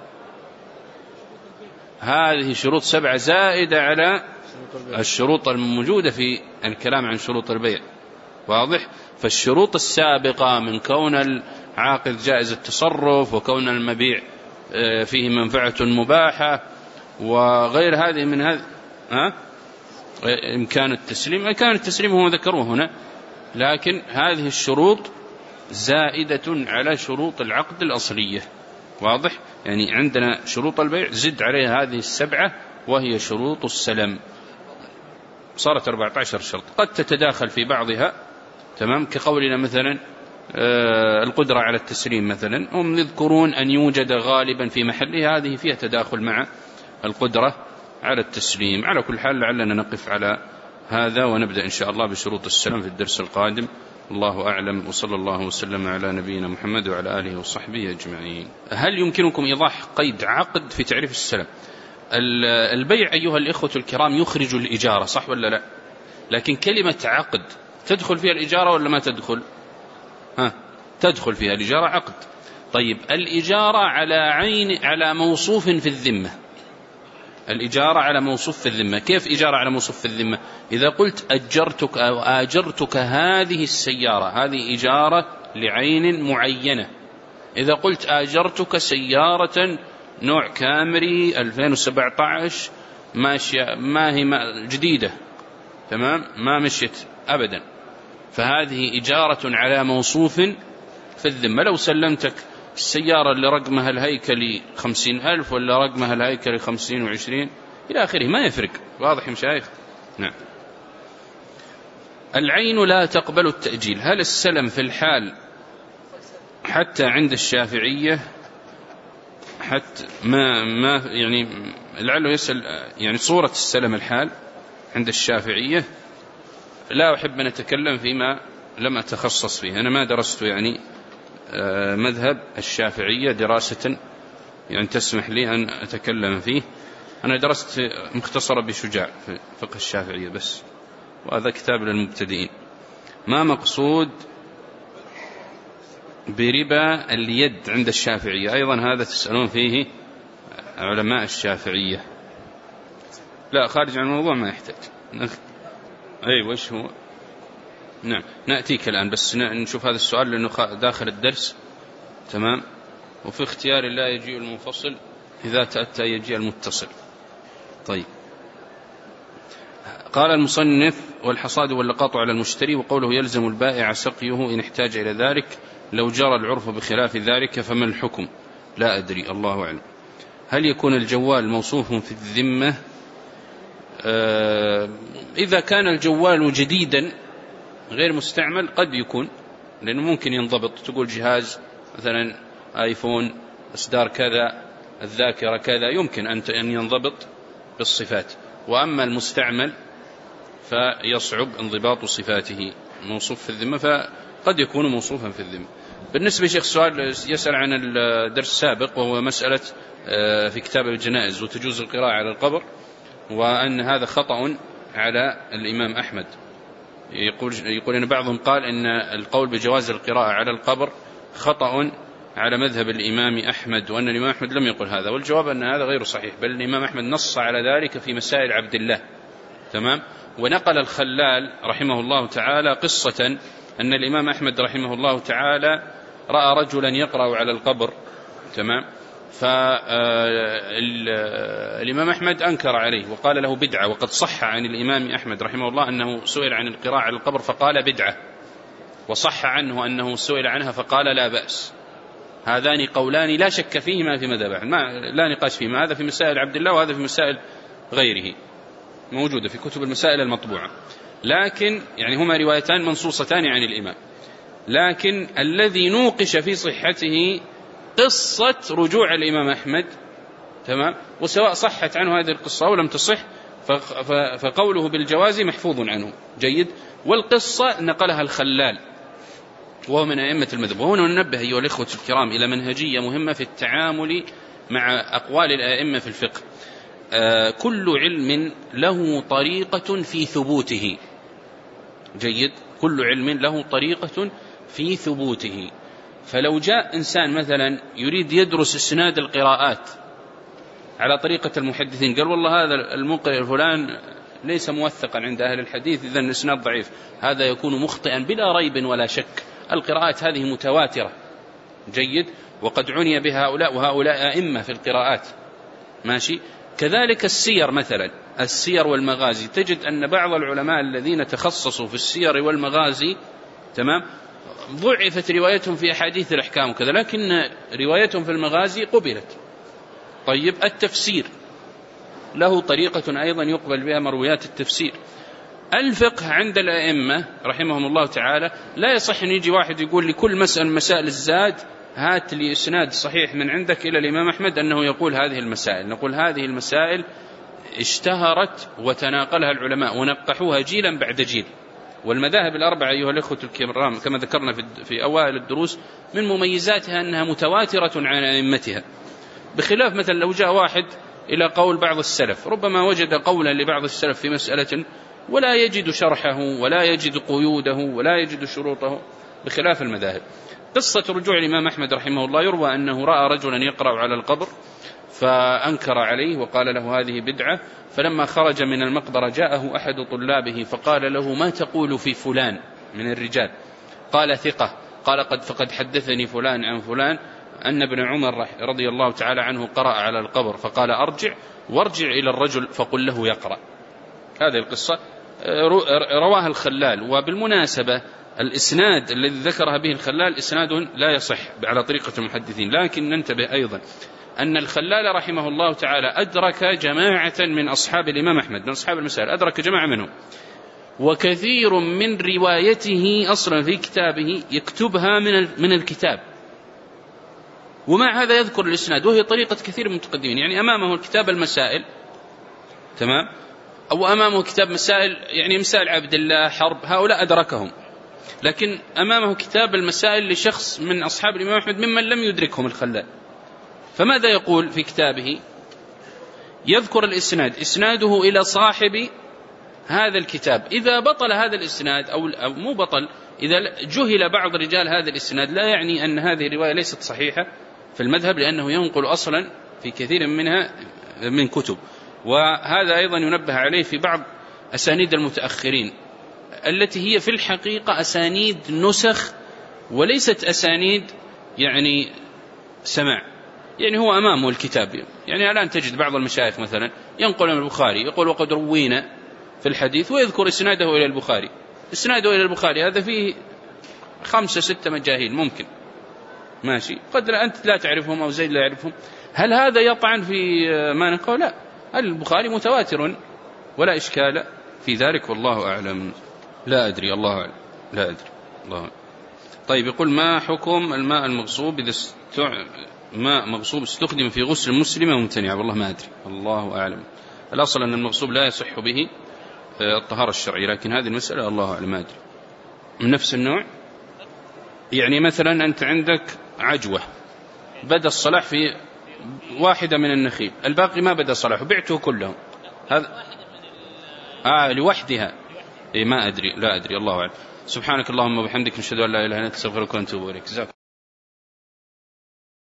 هذه شروط 7 زائدة على الشروط الموجودة في الكلام عن شروط البيع، واضح؟ فالشروط السابقة من كون العاقد جائز التصرف وكون المبيع فيه منفعة مباحة وغير هذه من هذا إمكان التسليم هو ذكره هنا، لكن هذه الشروط زائدة على شروط العقد الأصلية. واضح؟ يعني عندنا شروط البيع زد عليها هذه 7 وهي شروط السلم، صارت 14 شرط قد تتداخل في بعضها. تمام، كقولنا مثلا القدرة على التسليم مثلا، هم يذكرون أن يوجد غالبا في محله، هذه فيها تداخل مع القدرة على التسليم. على كل حال لعلنا نقف على هذا ونبدأ إن شاء الله بشروط السلم في الدرس القادم. الله أعلم، وصلى الله وسلم على نبينا محمد وعلى آله وصحبه أجمعين. هل يمكنكم إيضاح قيد عقد في تعريف السلم؟ البيع أيها الإخوة الكرام يخرج الإجارة، صح ولا لا؟ لكن كلمة عقد تدخل فيها الإجارة ولا ما تدخل؟ تدخل فيها الإجارة عقد. طيب الإجارة على موصوف في الذمة، الإجارة على موصوف في الذمة. كيف إجارة على موصوف في الذمة؟ إذا قلت أجرتك أو آجرتك هذه السيارة، هذه إجارة لعين معينة. إذا قلت آجرتك سيارة نوع كامري 2017 ماشية، ما هي جديدة، تمام، ما مشيت أبدا، فهذه إجارة على موصوف في الذمة. لو سلمتك السيارة اللي رقمها الهيكلي 50,000 ولا رقمها الهيكلي 50 و20 إلى آخره ما يفرق. واضح يا مشايخ؟ نعم. العين لا تقبل التأجيل، هل السلم في الحال حتى عند الشافعية حتى ما يعني لعله يسأل يعني صورة السلم الحال عند الشافعية؟ لا أحب أن أتكلم فيما لم أتخصص فيه، أنا ما درست يعني مذهب الشافعية دراسة يعني تسمح لي أن أتكلم فيه. أنا درست مختصرة بشجاع في فقه الشافعية بس، وهذا كتاب للمبتدئين. ما مقصود بربا اليد عند الشافعية؟ أيضا هذا تسألون فيه علماء الشافعية. لا خارج عن الموضوع ما يحتاج. أي وش هو؟ نعم نأتيك الآن، بس نشوف هذا السؤال لأنه داخل الدرس. تمام. وفي اختيار الله يجيء المنفصل، إذا تأتى يجيء المتصل. طيب، قال المصنف: والحصاد واللقاط على المشتري، وقوله يلزم البائع سقيه إن احتاج إلى ذلك، لو جرى العرف بخلاف ذلك فما الحكم؟ لا أدري، الله أعلم. هل يكون الجوال موصوف في الذمة؟ إذا كان الجوال جديدا غير مستعمل قد يكون، لأنه ممكن ينضبط، تقول جهاز مثلا آيفون إصدار كذا، الذاكرة كذا، يمكن أن ينضبط بالصفات. وأما المستعمل فيصعب انضباط صفاته. موصوف في الذمة فقد يكون موصوفا في الذمة. بالنسبة لشيخ السؤال يسأل عن الدرس السابق، وهو مسألة في كتاب الجنائز وتجوز القراءة على القبر، وأن هذا خطأ على الإمام أحمد. يقول إن بعضهم قال إن القول بجواز القراءة على القبر خطأ على مذهب الإمام أحمد، وأن الإمام أحمد لم يقل هذا. والجواب أن هذا غير صحيح، بل الإمام أحمد نص على ذلك في مسائل عبد الله. تمام. ونقل الخلال رحمه الله تعالى قصة أن الإمام أحمد رحمه الله تعالى رأى رجلا يقرأ على القبر. تمام. فالإمام أحمد أنكر عليه وقال له بدعة، وقد صح عن الإمام أحمد رحمه الله أنه سئل عن القراءة على القبر فقال بدعة، وصح عنه أنه سئل عنها فقال لا بأس. هذان قولان لا شك فيهما في مذهب أحمد، لا نقاش فيهما، هذا في مسائل عبد الله وهذا في مسائل غيره، موجودة في كتب المسائل المطبوعة. لكن يعني هما روايتان منصوصتان عن الإمام، لكن الذي نوقش في صحته قصة رجوع الإمام أحمد. تمام. وسواء صحت عنه هذه القصة أو لم تصح فقوله بالجواز محفوظ عنه جيد. والقصة نقلها الخلال وهو من أئمة المذهب. وهنا ننبه أيها الإخوة الكرام إلى منهجية مهمة في التعامل مع أقوال الأئمة في الفقه. كل علم له طريقة في ثبوته، جيد، كل علم له طريقة في ثبوته. فلو جاء إنسان مثلا يريد يدرس إسناد القراءات على طريقة المحدثين، قال والله هذا المقرئ الفلان ليس موثقا عند أهل الحديث إذن الإسناد ضعيف، هذا يكون مخطئا بلا ريب ولا شك. القراءات هذه متواترة، جيد، وقد عني بها هؤلاء، وهؤلاء أئمة في القراءات، ماشي. كذلك السير مثلا، السير والمغازي، تجد أن بعض العلماء الذين تخصصوا في السير والمغازي، تمام، ضعفت روايتهم في أحاديث الأحكام وكذا، لكن روايتهم في المغازي قبلت. طيب، التفسير له طريقة أيضا يقبل بها مرويات التفسير. الفقه عند الأئمة رحمهم الله تعالى لا يصح أن يجي واحد يقول لكل مسألة مسائل الزاد هات لي إسناد صحيح من عندك إلى الإمام أحمد أنه يقول هذه المسائل. نقول هذه المسائل اشتهرت وتناقلها العلماء ونقحوها جيلا بعد جيل، والمذاهب الأربعة أيها الأخوة الكرام كما ذكرنا في أوائل الدروس من مميزاتها أنها متواترة عن أئمتها، بخلاف مثلا لو جاء واحد إلى قول بعض السلف ربما وجد قولا لبعض السلف في مسألة ولا يجد شرحه ولا يجد قيوده ولا يجد شروطه، بخلاف المذاهب. قصة رجوع الإمام أحمد رحمه الله يروى أنه رأى رجلا يقرأ على القبر فأنكر عليه وقال له هذه بدعة، فلما خرج من المقبرة جاءه أحد طلابه فقال له ما تقول في فلان من الرجال؟ قال ثقة. قال فقد حدثني فلان عن فلان أن ابن عمر رضي الله تعالى عنه قرأ على القبر، فقال أرجع وارجع إلى الرجل فقل له يقرأ. هذه القصة رواها الخلال. وبالمناسبة الإسناد الذي ذكرها به الخلال إسناد لا يصح على طريقة المحدثين، لكن ننتبه أيضا أن الخلال رحمه الله تعالى أدرك جماعة من أصحاب الإمام أحمد من أصحاب المسائل، أدرك جماعة منهم، وكثير من روايته أصلا في كتابه يكتبها من الكتاب، ومع هذا يذكر الإسناد، وهي طريقة كثير من المتقدمين. يعني أمامه الكتاب المسائل، تمام، أو أمامه كتاب مسائل، يعني مسائل عبد الله حرب، هؤلاء أدركهم، لكن أمامه كتاب المسائل لشخص من أصحاب الإمام أحمد ممن لم يدركهم الخلال. فماذا يقول في كتابه؟ يذكر الإسناد، إسناده إلى صاحب هذا الكتاب، إذا بطل هذا الإسناد أو مو بطل، إذا جهل بعض رجال هذا الإسناد لا يعني أن هذه الرواية ليست صحيحة في المذهب، لأنه ينقل أصلا في كثير منها من كتب. وهذا أيضا ينبه عليه في بعض أسانيد المتأخرين التي هي في الحقيقة أسانيد نسخ وليست أسانيد يعني سماع، يعني هو أمامه الكتاب. يعني الآن تجد بعض المشايخ مثلا ينقل من البخاري يقول وقد روينا في الحديث ويذكر إسناده إلى البخاري، إسناده إلى البخاري هذا فيه 5-6 مجاهيل ممكن، ماشي، قد أنت لا تعرفهم أو زيد لا يعرفهم. هل هذا يطعن في ما نقول؟ لا، البخاري متواتر ولا إشكال في ذلك، والله أعلم. لا أدري، الله أعلم، لا أدري، الله أعلم. طيب، يقول ما حكم الماء المغصوب إذا ماء مغصوب استخدم في غسل مسلمة ممتنعة؟ والله ما أدري، الله أعلم. الأصل أن المغصوب لا يصح به الطهارة الشرعية، لكن هذه المسألة الله أعلم، ما أدري. من نفس النوع، يعني مثلا أنت عندك عجوة بدأ الصلاح في واحدة من النخيل، الباقي ما بدأ صلاحه، بعته كلهم، هذا لوحدها، ما أدري، لا أدري، الله أعلم. سبحانك اللهم وبحمدك نشهد أن لا إله إلا أنت نستغفرك ونتوب إليك.